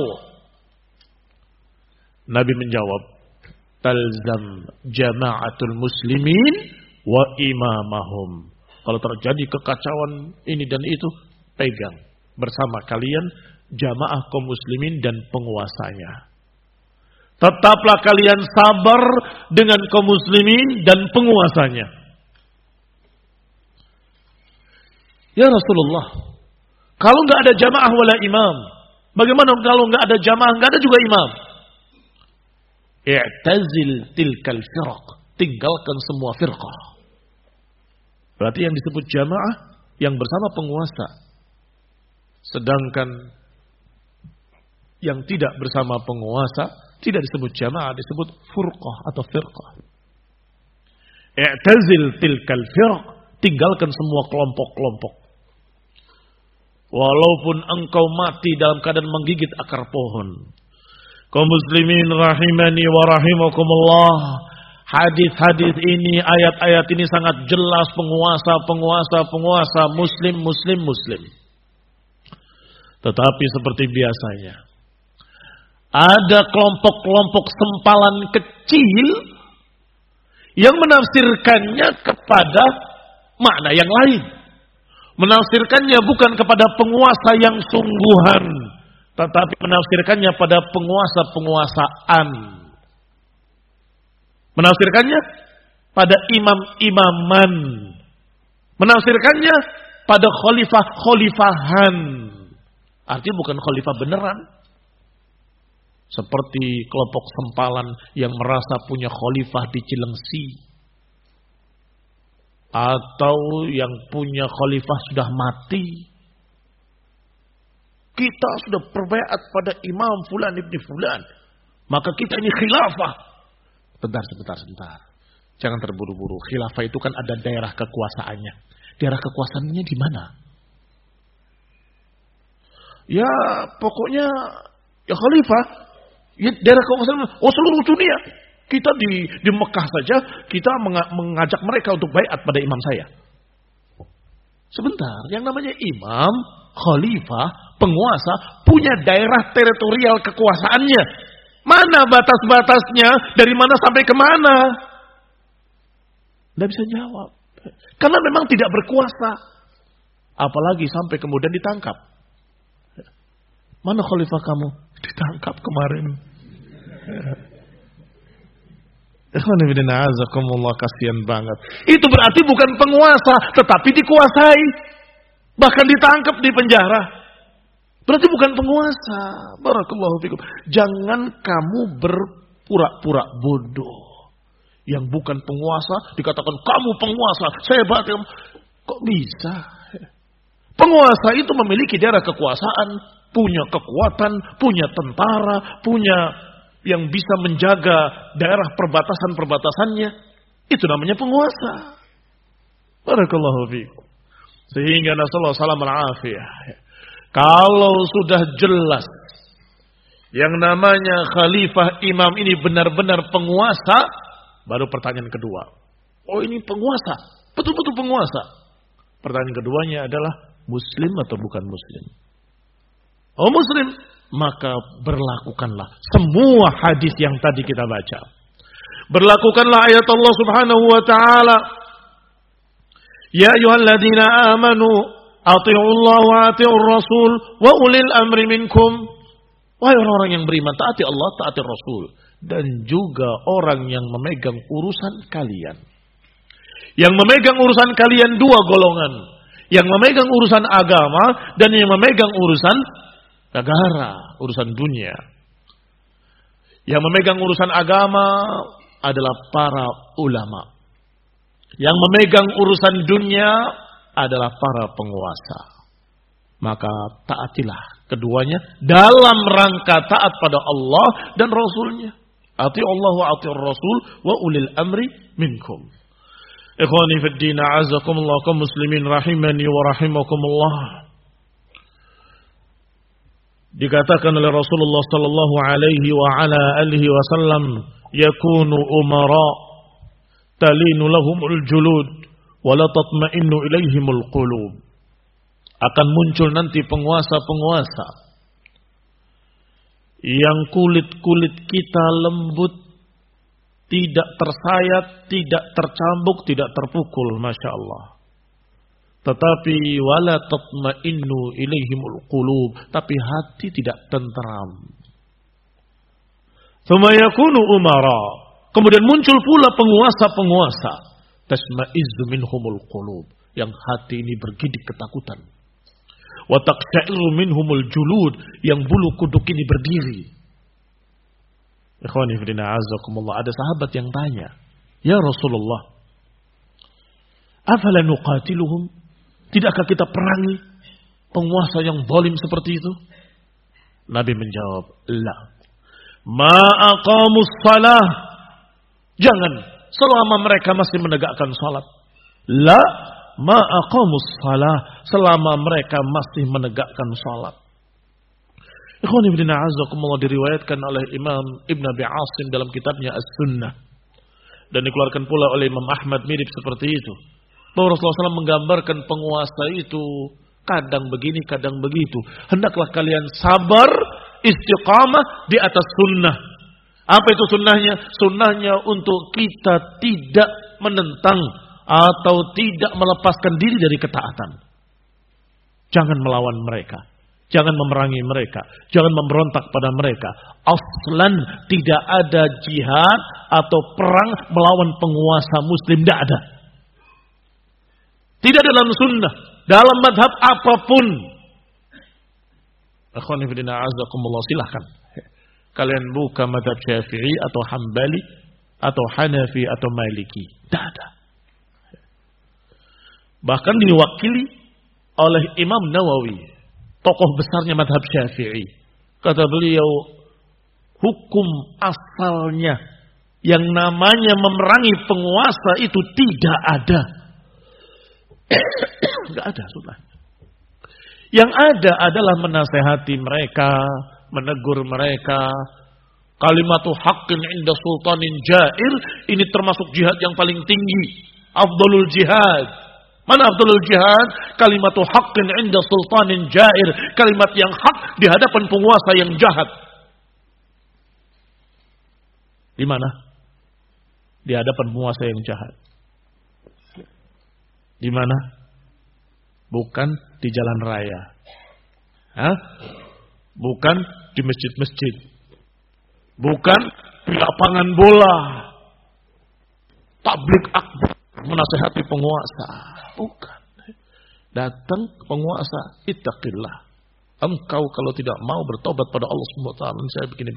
Nabi menjawab, talzam jama'atul muslimin wa imamahum. Kalau terjadi kekacauan ini dan itu, pegang bersama kalian jamaah kaum muslimin dan penguasanya. Tetaplah kalian sabar dengan kaum muslimin dan penguasanya. Ya Rasulullah, kalau nggak ada jamaah wala imam, bagaimana kalau nggak ada jamaah, nggak ada juga imam? I'tazil tilkal firaq, tinggalkan semua firqah. Berarti yang disebut jamaah yang bersama penguasa, sedangkan yang tidak bersama penguasa tidak disebut jamaah, disebut furqah atau firqah. I'tazil tilkal firaq, tinggalkan semua kelompok-kelompok. Walaupun engkau mati dalam keadaan menggigit akar pohon. Kaum muslimin rahimani wa rahimakumullah. Hadis-hadis ini, ayat-ayat ini sangat jelas penguasa, muslim. Tetapi seperti biasanya, ada kelompok-kelompok sempalan kecil yang menafsirkannya kepada makna yang lain. Menafsirkannya bukan kepada penguasa yang sungguhan, tetapi menafsirkannya pada penguasa-penguasaan. Menafsirkannya pada imam-imaman. Menafsirkannya pada khalifah-khalifahan. Artinya bukan khalifah beneran. Seperti kelompok sempalan yang merasa punya khalifah di Cilengsi. Atau yang punya khalifah sudah mati. Kita sudah berbaiat pada Imam Fulan ibni Fulan. Maka kita ini khilafah. Sebentar. Jangan terburu-buru. Khilafah itu kan ada daerah kekuasaannya. Daerah kekuasaannya di mana? Ya pokoknya ya khalifah. Ya, daerah kekuasaan seluruh dunia. Kita di Mekah saja kita mengajak mereka untuk baiat pada imam saya. Sebentar, yang namanya imam, khalifah, penguasa punya daerah teritorial kekuasaannya. Mana batas-batasnya? Dari mana sampai ke mana? Tidak bisa jawab. Karena memang tidak berkuasa. Apalagi sampai kemudian ditangkap. Mana khalifah kamu? Ditangkap kemarin. Kasihan banget. Itu berarti bukan penguasa, tetapi dikuasai. Bahkan ditangkap di penjara. Berarti bukan penguasa. Barakallahu fikum. Jangan kamu berpura-pura bodoh. Yang bukan penguasa dikatakan kamu penguasa. Saya batin. Kok bisa? Penguasa itu memiliki daerah kekuasaan, punya kekuatan, punya tentara, punya yang bisa menjaga daerah perbatasan-perbatasannya. Itu namanya penguasa. Barakallahu fikum. Sehingga nasallahu salam al-afiyah. Kalau sudah jelas yang namanya khalifah imam ini benar-benar penguasa, baru pertanyaan kedua. Oh ini penguasa, betul-betul penguasa. Pertanyaan keduanya adalah muslim atau bukan muslim? Oh muslim, maka berlakukanlah semua hadis yang tadi kita baca. Berlakukanlah ayat Allah Subhanahu wa taala. Ya ayyuhalladzina amanu atii'ullah wa atii'ur rasul wa ulil amri minkum. Wahai orang-orang yang beriman, taati Allah, taati Rasul, dan juga orang yang memegang urusan kalian. Yang memegang urusan kalian dua golongan. Yang memegang urusan agama dan yang memegang urusan negara, urusan dunia. Yang memegang urusan agama adalah para ulama. Yang memegang urusan dunia adalah para penguasa. Maka taatilah keduanya dalam rangka taat pada Allah dan Rasulnya. Ati'u Allah wa ati'ur Rasul wa ulil amri minkum. Ikhwani fid din, a'azzakumullah kaum muslimin rahimani wa rahimakumullah. Dikatakan oleh Rasulullah sallallahu alaihi wa ala alihi wasallam, yakunu umara talinu lahumul julud wa la tatma'innu ilaihimul qulub. Akan muncul nanti penguasa-penguasa yang kulit-kulit kita lembut, tidak tersayat, tidak tercambuk, tidak terpukul, Masya Allah. Tetapi wala tatma'innu ilaihimul qulub, tapi hati tidak tenteram. Tsumma yakunu umara, kemudian muncul pula penguasa-penguasa, tasma'izzu minhumul qulub, yang hati ini bergidik ketakutan. Wa taqsha'iru minhumul julud, yang bulu kuduk ini berdiri. Ikhwani fillah azakumullah, ada sahabat yang tanya, "Ya Rasulullah, afala nuqatiluhum? Tidakkah kita perangi penguasa yang zalim seperti itu?" Nabi menjawab, "La. Ma aqamus shalah." Jangan selama mereka masih menegakkan salat. La ma aqamus shalah, selama mereka masih menegakkan salat. Ikhwani fillah azakumullah, diriwayatkan oleh Imam Ibn Abi Asim dalam kitabnya As-Sunnah, dan dikeluarkan pula oleh Imam Ahmad mirip seperti itu, bahwa Rasulullah SAW menggambarkan penguasa itu Kadang begini, kadang begitu. Hendaklah kalian sabar, istiqamah di atas sunnah. Apa itu sunnahnya? Sunnahnya untuk kita tidak menentang atau tidak melepaskan diri dari ketaatan. Jangan melawan mereka. Jangan memerangi mereka. Jangan memberontak pada mereka. Aslan tidak ada jihad atau perang melawan penguasa muslim. Tidak ada. Tidak dalam sunnah. Dalam madhab apapun. Akhwanifidina azakumullah, silahkan. Kalian buka madhab Syafi'i atau Hambali atau Hanafi atau Maliki. Tidak ada. Bahkan diwakili oleh Imam Nawawi, tokoh besarnya madhab Syafi'i. Kata beliau, hukum asalnya yang namanya memerangi penguasa itu tidak ada. Tidak ada sunnah. Yang ada adalah menasehati mereka, menegur mereka. Kalimatu haqqin inda sultanin jair, ini termasuk jihad yang paling tinggi. Afdalul jihad. Mana afdalul jihad? Kalimatu haqqin inda sultanin jair. Kalimat yang hak di hadapan penguasa yang jahat. Di mana? Di hadapan penguasa yang jahat. Di mana? Bukan di jalan raya. Hah? Bukan di masjid-masjid. Bukan di lapangan bola. Tablik akbar menasihati penguasa. Bukan. Datang penguasa, ittaqillah. Engkau kalau tidak mau bertobat pada Allah SWT, saya begini.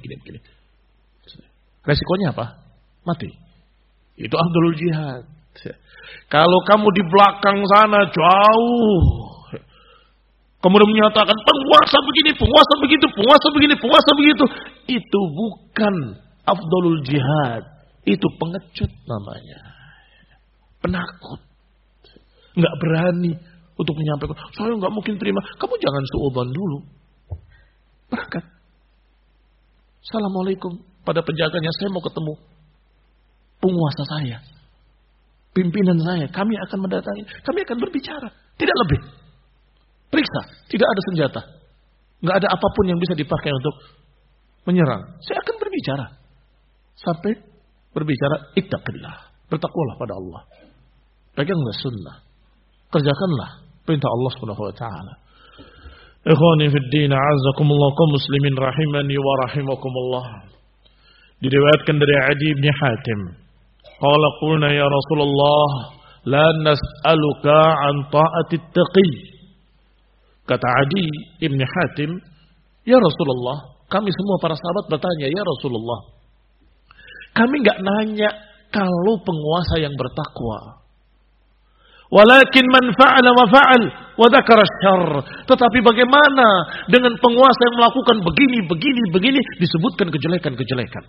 Resikonya apa? Mati. Itu afdalul jihad. Kalau kamu di belakang sana jauh, kemudian menyatakan penguasa begini, penguasa begitu, penguasa begini, penguasa begitu, itu bukan afdalul jihad. Itu pengecut namanya. Penakut. Enggak berani untuk menyampaikan, saya enggak mungkin terima. Kamu jangan suudzon dulu. Berangkat. Assalamualaikum pada penjaganya, saya mau ketemu penguasa saya. Pimpinan saya, kami akan mendatangi, kami akan berbicara, tidak lebih. Periksa, tidak ada senjata, nggak ada apapun yang bisa dipakai untuk menyerang. Saya akan berbicara sampai berbicara ittaqillah, bertakwalah pada Allah, peganglah sunnah, kerjakanlah perintah Allah Subhanahu wa taala. Ikhwani fid din, a'azzakumullah, kaum muslimin rahimani wa rahimakumullah. Diriwayatkan dari Adi bin Hatim, qala qulna ya Rasulullah la nas'aluka an ta'atit taqi. Kata Adi bin Hatim, ya Rasulullah, kami semua para sahabat bertanya, ya Rasulullah, kami enggak nanya kalau penguasa yang bertakwa. Walakin man fa'ala wa fa'al wa dzakara syarr. Tetapi bagaimana dengan penguasa yang melakukan begini disebutkan kejelekan-kejelekan.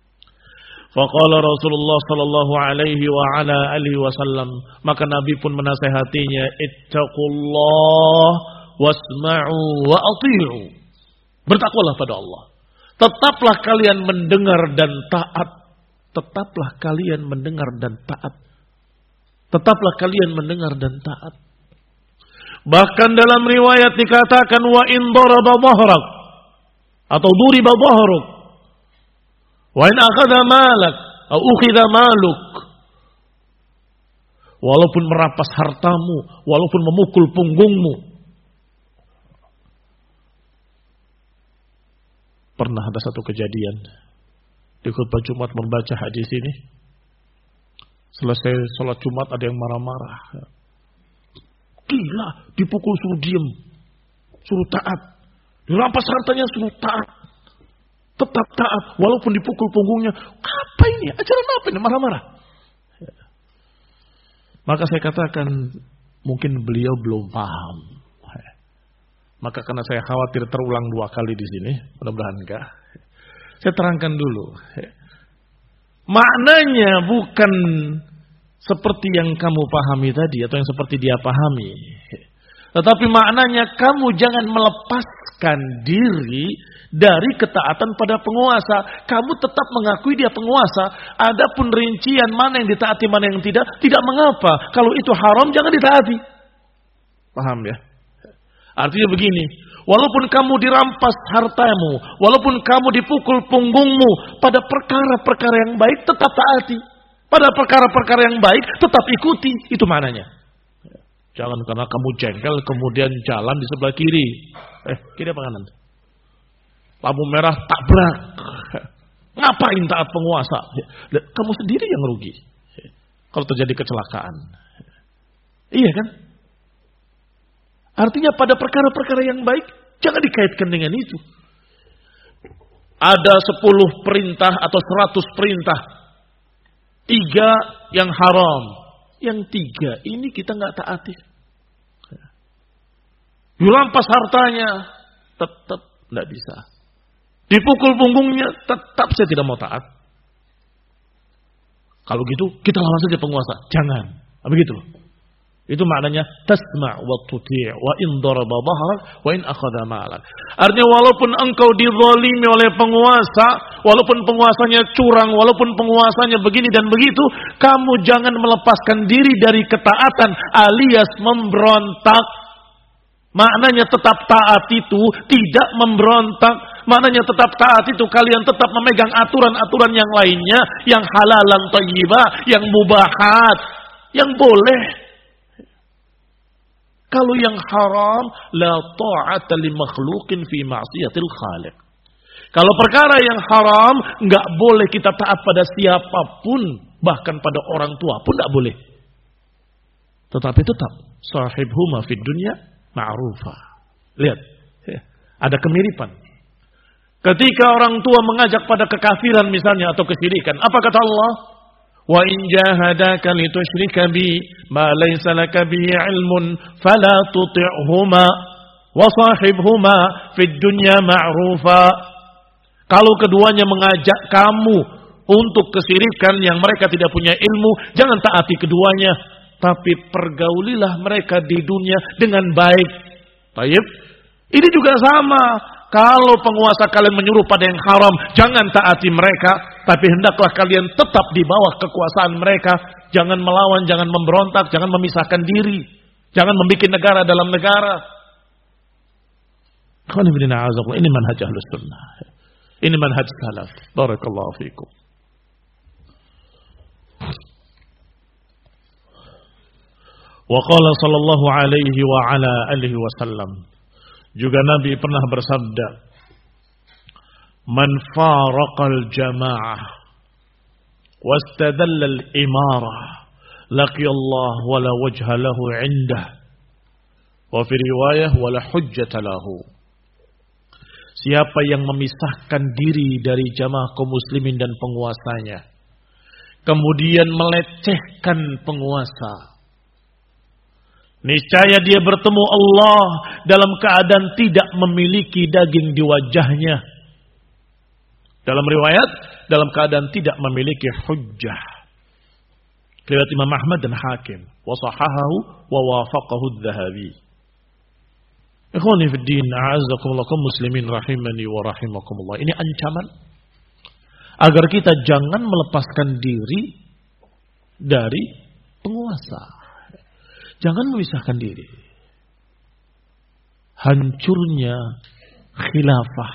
Faqala Rasulullah sallallahu alaihi wa ala alihi wasallam, maka Nabi pun menasihatinya, ittaqullah wasma'u wa athi'u. Bertakwalah pada Allah. Tetaplah kalian mendengar dan taat. Tetaplah kalian mendengar dan taat. Tetaplah kalian mendengar dan taat. Bahkan dalam riwayat dikatakan wa in daraba dhahrak atau duriba dhahruk wa in akhadha malak atau ukhidha maluk. Walaupun merampas hartamu, walaupun memukul punggungmu. Pernah ada satu kejadian di khutbah Jumat membaca hadis ini. Selesai sholat Jumat ada yang marah-marah. Gila, dipukul suruh diem, suruh taat. Dirampas hartanya suruh taat. Tetap taat, walaupun dipukul punggungnya. Apa ini? Ajaran apa ini? Marah-marah. Maka saya katakan, mungkin beliau belum paham. Maka karena saya khawatir terulang 2 kali di sini, mudah-mudahan enggak. Saya terangkan dulu. Maknanya bukan seperti yang kamu pahami tadi atau yang seperti dia pahami. Tetapi maknanya kamu jangan melepaskan diri dari ketaatan pada penguasa. Kamu tetap mengakui dia penguasa. Adapun rincian mana yang ditaati, mana yang tidak mengapa. Kalau itu haram jangan ditaati. Paham ya? Artinya begini, walaupun kamu dirampas hartamu, walaupun kamu dipukul punggungmu, pada perkara-perkara yang baik tetap taati. Pada perkara-perkara yang baik tetap ikuti. Itu maknanya. Jangan karena kamu jengkel kemudian jalan di sebelah kiri. Kiri apa kanan? Lampu merah tabrak. Ngapain taat penguasa? Kamu sendiri yang rugi kalau terjadi kecelakaan. Iya kan? Artinya pada perkara-perkara yang baik jangan dikaitkan dengan itu. Ada 10 perintah atau 100 perintah, 3 yang haram, yang 3 ini kita nggak taati. Dirampas hartanya, tetap nggak bisa. Dipukul punggungnya, tetap saya tidak mau taat. Kalau gitu, kita lawan saja penguasa. Jangan. Begitu. Itu maknanya tasma' wa tuti' wa in daraba dhahrak wa in akhadha malan. Artinya walaupun engkau dizalimi oleh penguasa, walaupun penguasanya curang, walaupun penguasanya begini dan begitu, kamu jangan melepaskan diri dari ketaatan alias memberontak. Maknanya tetap taat itu tidak memberontak. Maknanya tetap taat itu kalian tetap memegang aturan-aturan yang lainnya, yang halalan thayyibah, yang mubahat, yang boleh. Kalau yang haram, la ta'ata li makhluqin fi ma'siyatil khaliq. Kalau perkara yang haram, enggak boleh kita taat pada siapapun, bahkan pada orang tua pun enggak boleh. Tetapi tetap sahibhuma fid dunya ma'rufa. Lihat, ada kemiripan. Ketika orang tua mengajak pada kekafiran misalnya atau kesyirikan, apa kata Allah? Wa in jahadaka litusyrika bi ma laysa laka bihi ilmun fala tuti'huma wa sahibhuma fid dunya ma'rufa. Kalau keduanya mengajak kamu untuk kesyirikan yang mereka tidak punya ilmu, jangan taati keduanya, tapi pergaulilah mereka di dunia dengan baik. Baik. Ini juga sama. Kalau penguasa kalian menyuruh pada yang haram, jangan taati mereka, tapi hendaklah kalian tetap di bawah kekuasaan mereka. Jangan melawan, jangan memberontak, jangan memisahkan diri, jangan membuat negara dalam negara. Ini manhaj Ahlus Sunnah. Ini manhaj salaf. Barakallahu fiikum. Wa qala sallallahu alaihi wa ala alihi wasallam. Juga Nabi pernah bersabda, "Man faraqal jamaah wastadalla al-imarah, laqiyallah wala wajha lahu 'indah." Wa fi riwayah wala hujjata lahu. Siapa yang memisahkan diri dari jamaah kaum muslimin dan penguasanya, kemudian melecehkan penguasa, niscaya dia bertemu Allah dalam keadaan tidak memiliki daging di wajahnya. Dalam riwayat, dalam keadaan tidak memiliki hujjah. Riwayat Imam Ahmad dan Hakim. Wa sahahahu wa wafaqahu adh-Dhahabi. Ikhwani fid din, a'azzakumullah kaum muslimin rahimani wa rahimakumullah. Ini ancaman agar kita jangan melepaskan diri dari penguasa. Jangan memisahkan diri. Hancurnya khilafah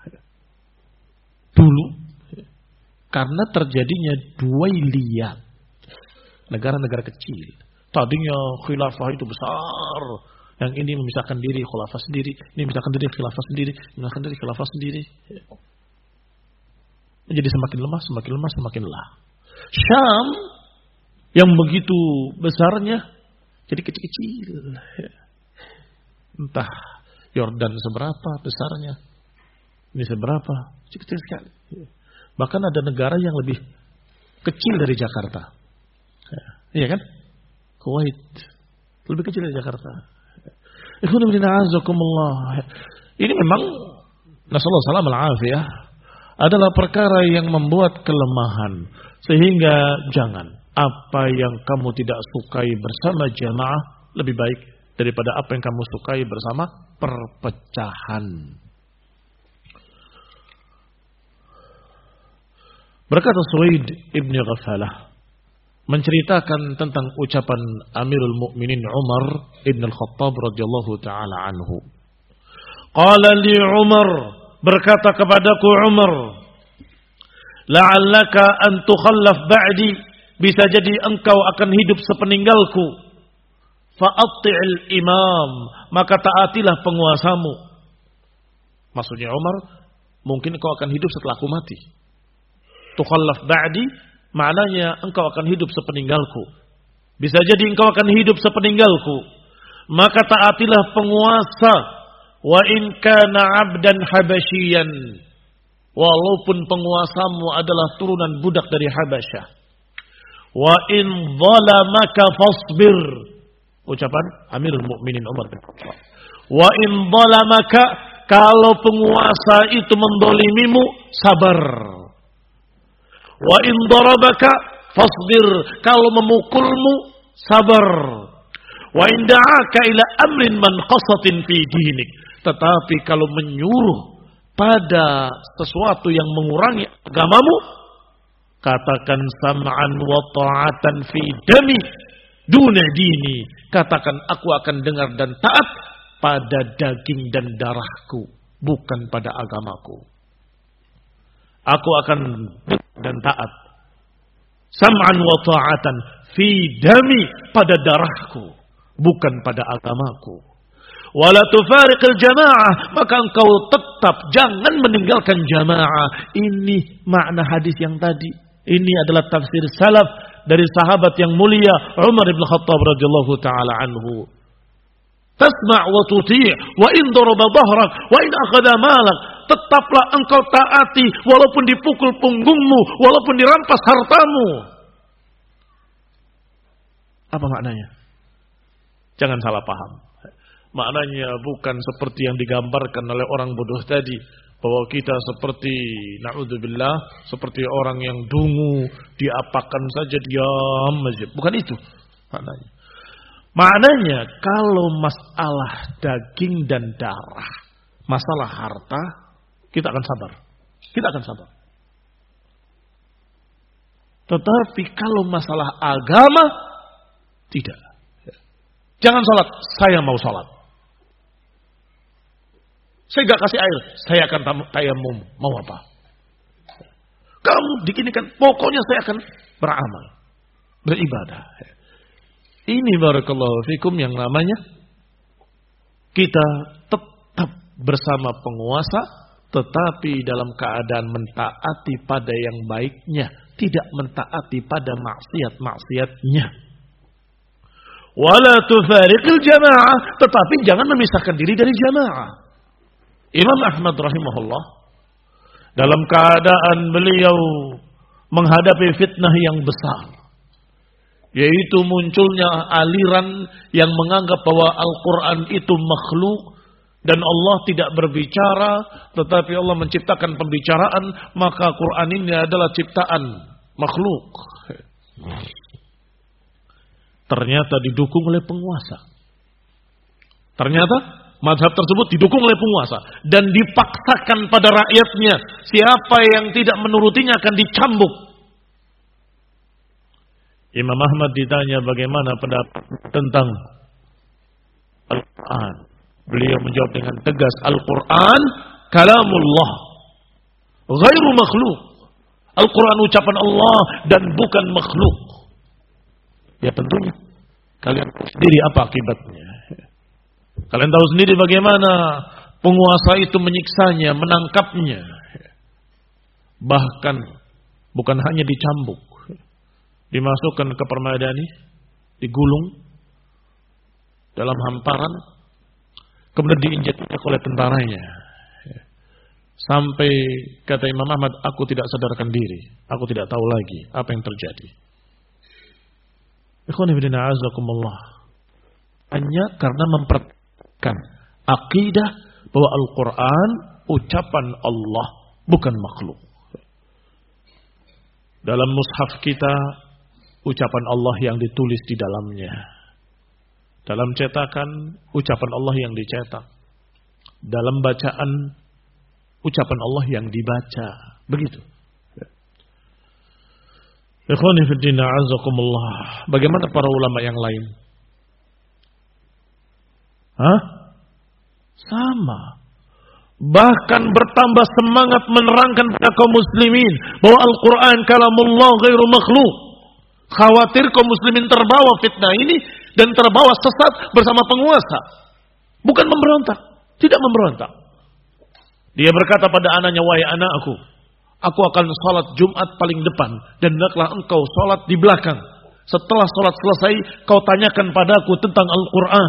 dulu karena terjadinya duailiyat, negara-negara kecil. Tadinya khilafah itu besar, yang ini memisahkan diri khilafah sendiri, ini memisahkan diri khilafah sendiri, memisahkan diri khilafah sendiri. Menjadi semakin lemah, semakin lemah, semakin lemah. Syam yang begitu besarnya jadi kecil-kecil. Entah Yordan seberapa besarnya, ini seberapa, kecil sekali. Bahkan ada negara yang lebih kecil dari Jakarta. Iya kan? Kuwait lebih kecil dari Jakarta. Ini memang nasallahu salam al-afiyah adalah perkara yang membuat kelemahan, sehingga jangan apa yang kamu tidak sukai bersama jamaah lebih baik daripada apa yang kamu sukai bersama perpecahan. Berkata Suwaid ibn Ghafalah menceritakan tentang ucapan Amirul Mukminin Umar ibn al-Khattab radhiyallahu taala anhu. Qala li Umar, berkata kepadaku Umar, la'allaka an tukhallaf ba'di, bisa jadi engkau akan hidup sepeninggalku. Fa'atti'il imam, maka taatilah penguasamu. Maksudnya Umar, mungkin engkau akan hidup setelah aku mati. Tukhallaf ba'di, maknanya engkau akan hidup sepeninggalku. Bisa jadi engkau akan hidup sepeninggalku, maka taatilah penguasa. Wa in kana 'abdan habasyian, walaupun penguasamu adalah turunan budak dari Habasyah. Wa in zalamaka fasbir, ucapan Amirul Mukminin Umar bin Khattab. Wa in zalamaka, kalau penguasa itu mendolimimu, sabar. Wa in darabaka fasbir, kalau memukulmu, sabar. Wa in da'aka ila amrin manqasatin fi dinik, tetapi kalau menyuruh pada sesuatu yang mengurangi agamamu, katakan sam'an wa ta'atan fi dami duna dini, katakan aku akan dengar dan taat pada daging dan darahku, bukan pada agamaku. Aku akan dengar dan taat sam'an wa ta'atan fi dami, pada darahku, bukan pada agamaku. Wala tufariqil jamaah, maka engkau tetap jangan meninggalkan jamaah. Ini makna hadis yang tadi. Ini adalah tafsir salaf dari sahabat yang mulia Umar bin Khattab radhiyallahu taala anhu. Tasma' wa tuti' wa in daraba dhahrak wa in akhadha malak, tetaplah engkau taati walaupun dipukul punggungmu, walaupun dirampas hartamu. Apa maknanya? Jangan salah paham. Maknanya bukan seperti yang digambarkan oleh orang bodoh tadi, bahwa kita seperti na'udzubillah, seperti orang yang dungu, diapakan saja diam aja. Bukan itu maknanya. Maknanya kalau masalah daging dan darah, masalah harta, kita akan sabar. Kita akan sabar. Tetapi kalau masalah agama, tidak. Jangan salat, saya mau salat. Saya gak kasih air, saya akan tayamum. Mau apa? Kamu diginikan, pokoknya saya akan beramal, beribadah. Ini barakallahu fikum yang namanya kita tetap bersama penguasa, tetapi dalam keadaan mentaati pada yang baiknya, tidak mentaati pada maksiat-maksiatnya. Wala tufariqil jamaah, tetapi jangan memisahkan diri dari jamaah. Imam Ahmad rahimahullah, dalam keadaan beliau menghadapi fitnah yang besar, yaitu munculnya aliran yang menganggap bahwa Al-Quran itu makhluk dan Allah tidak berbicara, tetapi Allah menciptakan pembicaraan, maka Quran ini adalah ciptaan makhluk. Ternyata didukung oleh penguasa. Ternyata mazhab tersebut didukung oleh penguasa dan dipaksakan pada rakyatnya. Siapa yang tidak menurutinya akan dicambuk. Imam Ahmad ditanya bagaimana pendapat tentang Al-Quran. Beliau menjawab dengan tegas, Al-Quran kalamullah, ghairu makhluk. Al-Quran ucapan Allah dan bukan makhluk. Ya tentunya kalian sendiri apa akibatnya. Kalian tahu sendiri bagaimana penguasa itu menyiksanya, menangkapnya. Bahkan bukan hanya dicambuk, dimasukkan ke permadani, digulung dalam hamparan, kemudian diinjak oleh tentaranya. Sampai kata Imam Ahmad, aku tidak sadarkan diri, aku tidak tahu lagi apa yang terjadi. Ikhwani fillah azakumullah. Hanya karena memperhatikan akidah bahwa Al-Quran ucapan Allah, bukan makhluk. Dalam mushaf kita, ucapan Allah yang ditulis di dalamnya. Dalam cetakan, ucapan Allah yang dicetak. Dalam bacaan, ucapan Allah yang dibaca. Begitu. Ikhwani fi din, a'azakumullah. Bagaimana para ulama yang lain? Sama. Bahkan bertambah semangat menerangkan kepada kaum muslimin bahwa Al-Quran kalamullah ghairu makhluk. Khawatir kaum muslimin terbawa fitnah ini dan terbawa sesat bersama penguasa. Bukan memberontak, tidak memberontak. Dia berkata pada anaknya, wahai anakku, aku akan salat Jumat paling depan dan hendaklah engkau salat di belakang. Setelah salat selesai, kau tanyakan padaku tentang Al-Quran.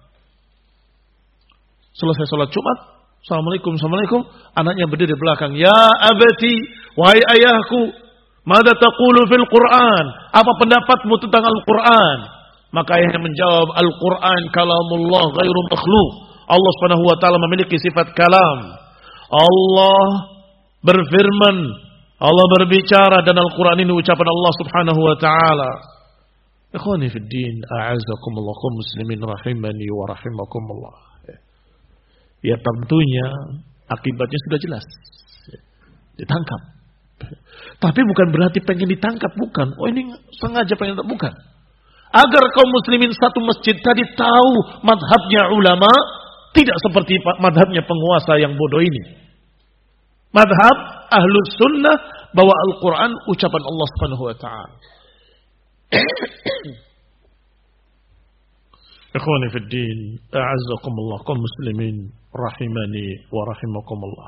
Selesai salat Jumat, Assalamualaikum. Anaknya berdiri di belakang. Ya abati, wahai ayahku, mada taqulu fil Quran? Apa pendapatmu tentang Al-Quran? Maka ayahnya menjawab, Al-Quran kalamullah ghairu makhluk. Allah Subhanahu wa taala memiliki sifat kalam. Allah berfirman, Allah berbicara, dan Al-Quran ini ucapan Allah Subhanahu wa taala. Ikhwani fid din, a'azakumullah, kaum muslimin rahimani wa rahimakumullah. Ya tentunya akibatnya sudah jelas. Ditangkap. Tapi bukan berarti pengen ditangkap, bukan. Oh ini sengaja pengen ditangkap, bukan. Agar kaum muslimin satu masjid tadi tahu madhabnya ulama, tidak seperti madhabnya penguasa yang bodoh ini. Madhab ahlus sunnah bahwa Al-Quran ucapan Allah Subhanahu wa ta'ala. Ikhwani fid din, a'azzakumullah, kaum muslimin rahimani wa rahimakumullah.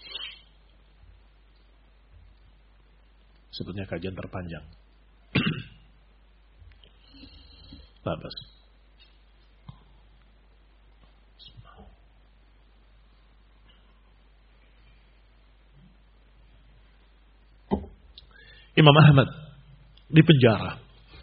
Sebetulnya kajian terpanjang. Babas. Imam Ahmad di penjara,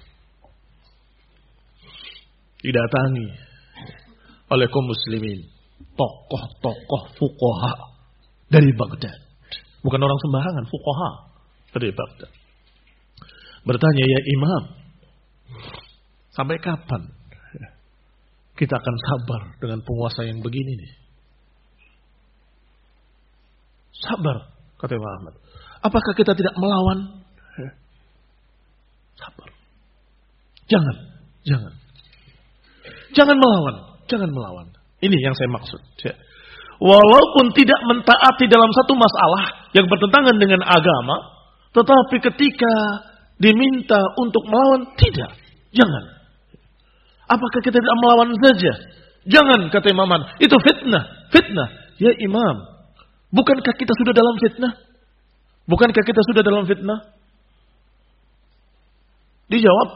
didatangi oleh kaum muslimin, tokoh-tokoh fuqaha dari Baghdad. Bukan orang sembarangan, fuqaha dari Baghdad. Bertanya, ya Imam, sampai kapan kita akan sabar dengan penguasa yang begini nih? Sabar, kata Imam Ahmad. Apakah kita tidak melawan? Sabar. Jangan melawan. Ini yang saya maksud. Walaupun tidak mentaati dalam satu masalah yang bertentangan dengan agama, tetapi ketika diminta untuk melawan, tidak. Jangan. Apakah kita tidak melawan saja? Jangan, kata Imam Ahmad. Itu fitnah. Ya Imam, bukankah kita sudah dalam fitnah? Dijawab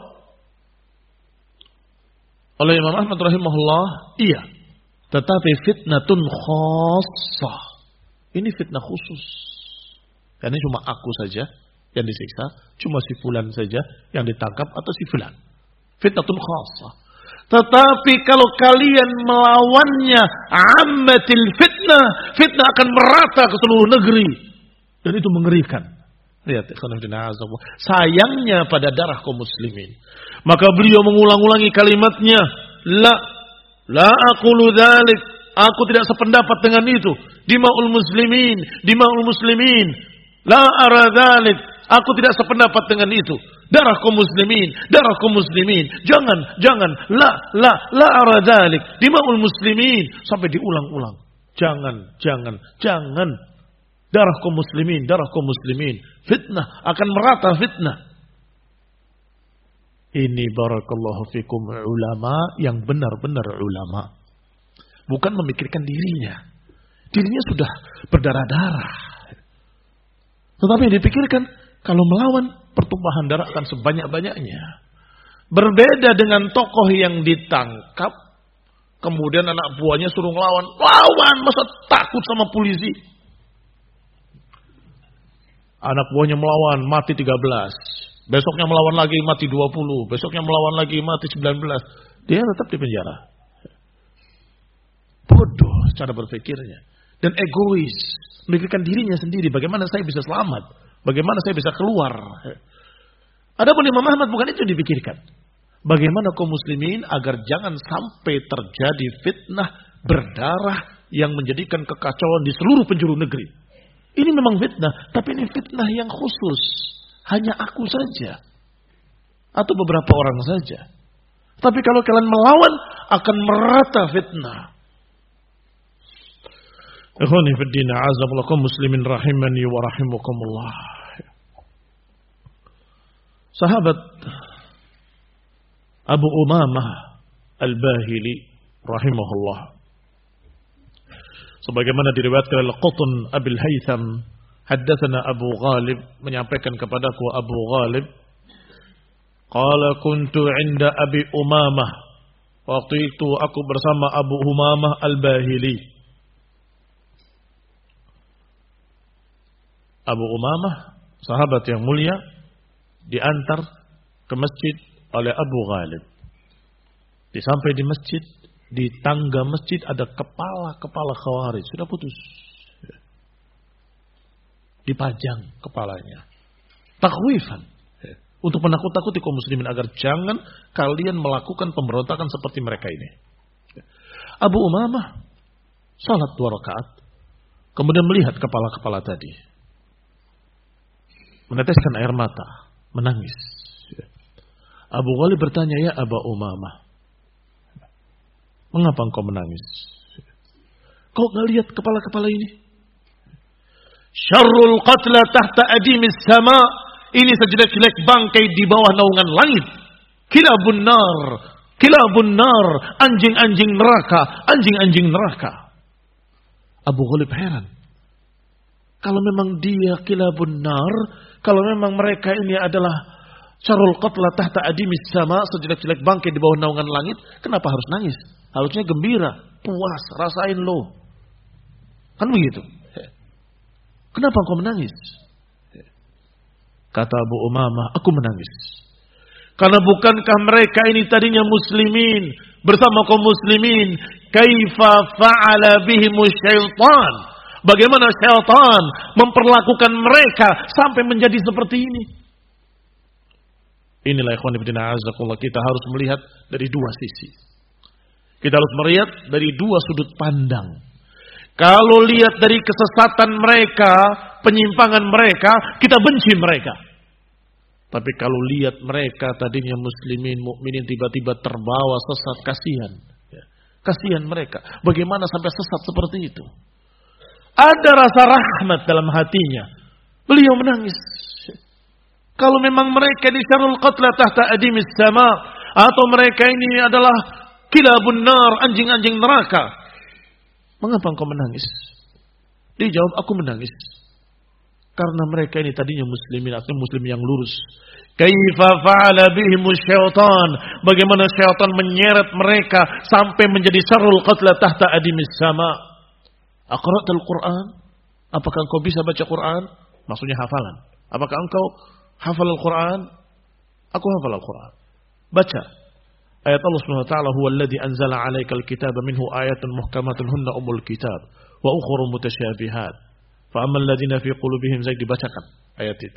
oleh Imam Ahmad rahimahullah, iya. Tetapi fitnatun khassah. Ini fitnah khusus. Karena cuma aku saja yang disiksa, cuma si fulan saja yang ditangkap atau si fulan. Fitnatun khassah. Tetapi kalau kalian melawannya, ammatil fitnah akan merata ke seluruh negeri. Dan itu mengerikan. Lihat, sayangnya pada darah kaum muslimin. Maka beliau mengulang-ulangi kalimatnya, la aqulu dzalik, aku tidak sependapat dengan itu. Dima'ul muslimin, la ara dzalik, aku tidak sependapat dengan itu. Darah kaum muslimin. Jangan, la ara dzalik, dima'ul muslimin, sampai diulang-ulang. Jangan. Darah kaum muslimin. Fitnah akan merata fitnah. Ini barakallahu fikum ulama yang benar-benar ulama. Bukan memikirkan dirinya. Dirinya sudah berdarah-darah. Tetapi yang dipikirkan, kalau melawan, pertumpahan darah akan sebanyak-banyaknya. Berbeda dengan tokoh yang ditangkap, kemudian anak buahnya suruh ngelawan. Lawan, masa takut sama polisi? Anak buahnya melawan, mati 13. Besoknya melawan lagi, mati 20. Besoknya melawan lagi, mati 19. Dia tetap di penjara. Bodoh cara berpikirnya. Dan egois. Memikirkan dirinya sendiri. Bagaimana saya bisa selamat? Bagaimana saya bisa keluar? Adapun Imam Ahmad bukan itu yang dipikirkan. Bagaimana kaum muslimin agar jangan sampai terjadi fitnah berdarah yang menjadikan kekacauan di seluruh penjuru negeri. Ini memang fitnah, tapi ini fitnah yang khusus. Hanya aku saja. atau beberapa orang saja. Tapi kalau kalian melawan, akan merata fitnah. Ikhwani fi din, a'azakumullah muslimin rahimani wa rahimakumullah. Sahabat Abu Umamah Al-Bahili rahimahullah, sebagaimana diriwayatkan oleh Qutn Abil Haytham, haddatsana Abu Ghalib, menyampaikan kepadaku Abu Ghalib, qala kuntu 'inda Abi Umamah, waktu itu aku bersama Abu Umamah Al-Bahili. Abu Umamah sahabat yang mulia diantar ke masjid oleh Abu Ghalib. Sampai di masjid, di tangga masjid ada kepala Khawarij sudah putus, dipajang kepalanya, takhwifan, untuk menakut-nakuti kaum muslimin agar jangan kalian melakukan pemberontakan seperti mereka ini. Abu Umamah salat 2 rakaat, kemudian melihat kepala-kepala tadi, meneteskan air mata, menangis. Abu Ghalib bertanya, ya Abu Umamah, mengapa engkau menangis? Kau gak lihat kepala-kepala ini? Syarrul qatla tahta adimis sama. Ini sejelek-jelek bangkai di bawah naungan langit. Kilabun nar, anjing-anjing neraka. Abu Ghalib heran. Kalau memang dia kilabun nar, kalau memang mereka ini adalah syarrul qatla tahta adimis sama, sejelek-jelek bangkai di bawah naungan langit, kenapa harus nangis? Harusnya gembira, puas, rasain lo. Kan begitu. Kenapa engkau menangis? Kata Abu Umamah, aku menangis karena bukankah mereka ini tadinya muslimin, bersama kaum muslimin, kaifa fa'ala bihimus syaitan, bagaimana syaitan memperlakukan mereka sampai menjadi seperti ini. Inilah ikhwan fillah azakullah, kita harus melihat dari dua sisi. Kita harus melihat dari dua sudut pandang. Kalau lihat dari kesesatan mereka, penyimpangan mereka, kita benci mereka. Tapi kalau lihat mereka tadinya muslimin, mukminin, tiba-tiba terbawa sesat, kasihan. Kasihan mereka. Bagaimana sampai sesat seperti itu? Ada rasa rahmat dalam hatinya. Beliau menangis. Kalau memang mereka di syarrul qatla tahta adimis sama, atau mereka ini adalah kilabun nar, anjing-anjing neraka, mengapa engkau menangis? Dia jawab, aku menangis karena mereka ini tadinya muslimin, atau muslim yang lurus. Kaifa fa'ala bihimus syaitan, bagaimana syaitan menyeret mereka sampai menjadi syarrul qatla tahta adimis sama. Aqra'tal Qur'an? Apakah engkau bisa baca Quran? Maksudnya hafalan. Apakah engkau hafal Al-Quran? Aku hafal Al-Quran. Baca ayat Allah Subhanahu wa taala, huwallazi anzala 'alaikal kitaba minhu ayatun muhkamatun hunna ummul kitab wa ukhra mutasyabihat. Fa ammal ladzina fi qulubihim zayg, dibacakan ayat itu.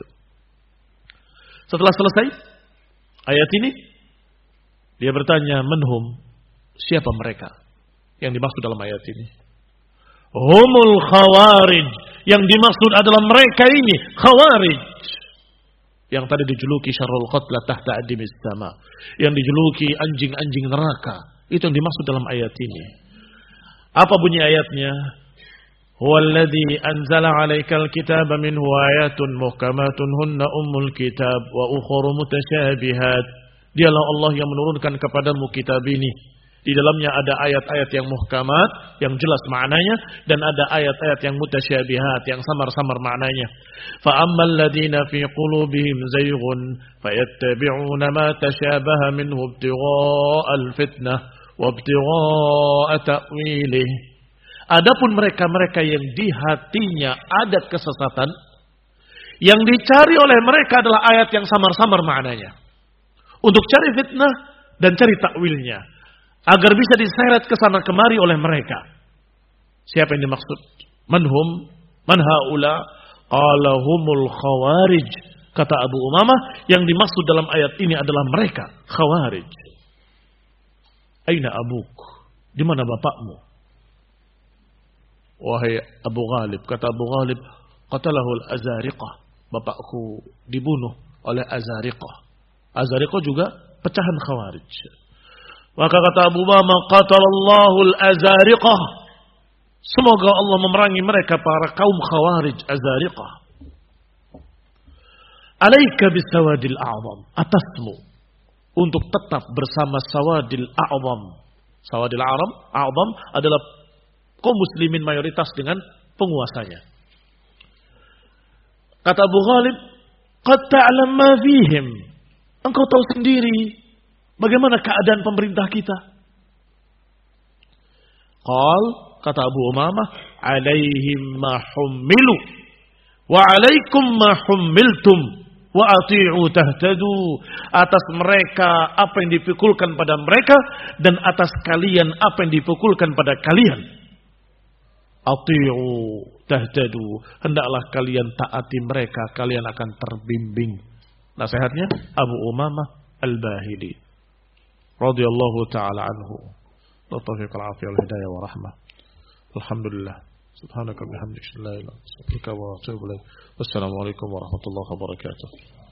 Setelah selesai ayat ini, dia bertanya, manhum, siapa mereka yang dimaksud dalam ayat ini? Humul khawarij, yang dimaksud adalah mereka ini khawarij, yang tadi dijuluki syarrul qatla tahta adimis sama, yang dijuluki anjing-anjing neraka. Itu yang dimaksud dalam ayat ini. Apa bunyi ayatnya? Huwallazi anzala 'alaikal kitaba minhu ayatun muhkamatun hunna ummul kitab wa ukhra mutasyabihat. Dialah Allah yang menurunkan kepadamu kitab ini. Di dalamnya ada ayat-ayat yang muhkamat, yang jelas maknanya, dan ada ayat-ayat yang mutasyabihat, yang samar-samar maknanya. Fa ammal ladzina fi qulubihim zayghun fayattabi'una ma tashabaha minhu ibtigha'al fitnah wa ibtigha'a ta'wilih. Adapun mereka-mereka yang di hatinya ada kesesatan, yang dicari oleh mereka adalah ayat yang samar-samar maknanya, untuk cari fitnah dan cari takwilnya, agar bisa diseret ke sana kemari oleh mereka. Siapa yang dimaksud? Manhum, man haula? Qala humul khawarij. Kata Abu Umamah, yang dimaksud dalam ayat ini adalah mereka, khawarij. Aina abuk? Di mana bapakmu? Wahai Abu Ghalib, kata Abu Ghalib, qatalahul azariqah. Bapakku dibunuh oleh azariqah. Azariqah juga pecahan Khawarij. Maka kata Abu Umamah, qatalallahu al-azariqah. Semoga Allah memerangi mereka para kaum Khawarij Azariqah. Alaika bisawadil a'zam. Atasmu untuk tetap bersama sawadil a'zam. Sawadil a'zam adalah kaum muslimin mayoritas dengan penguasanya. Kata Abu Ghalib, qad ta'lam ma fihim. Engkau tahu sendiri bagaimana keadaan pemerintah kita. Qal, kata Abu Umamah, alaihim ma hummilu wa alaikum ma hummiltum wa ati'u tahtadu. Atas mereka apa yang dipikulkan pada mereka, dan atas kalian apa yang dipikulkan pada kalian. Ati'u tahtadu, hendaklah kalian taati mereka, kalian akan terbimbing. Nasihatnya Abu Umamah Al-Bahili radhiyallahu taala anhu. Taufiq al-afiyah wal hidayah wa rahmah. Alhamdulillah. Subhanaka bihamdika la ilaha illa anta astaghfiruka wa atubu ilaik. Wassalamu alaikum warahmatullahi wabarakatuh.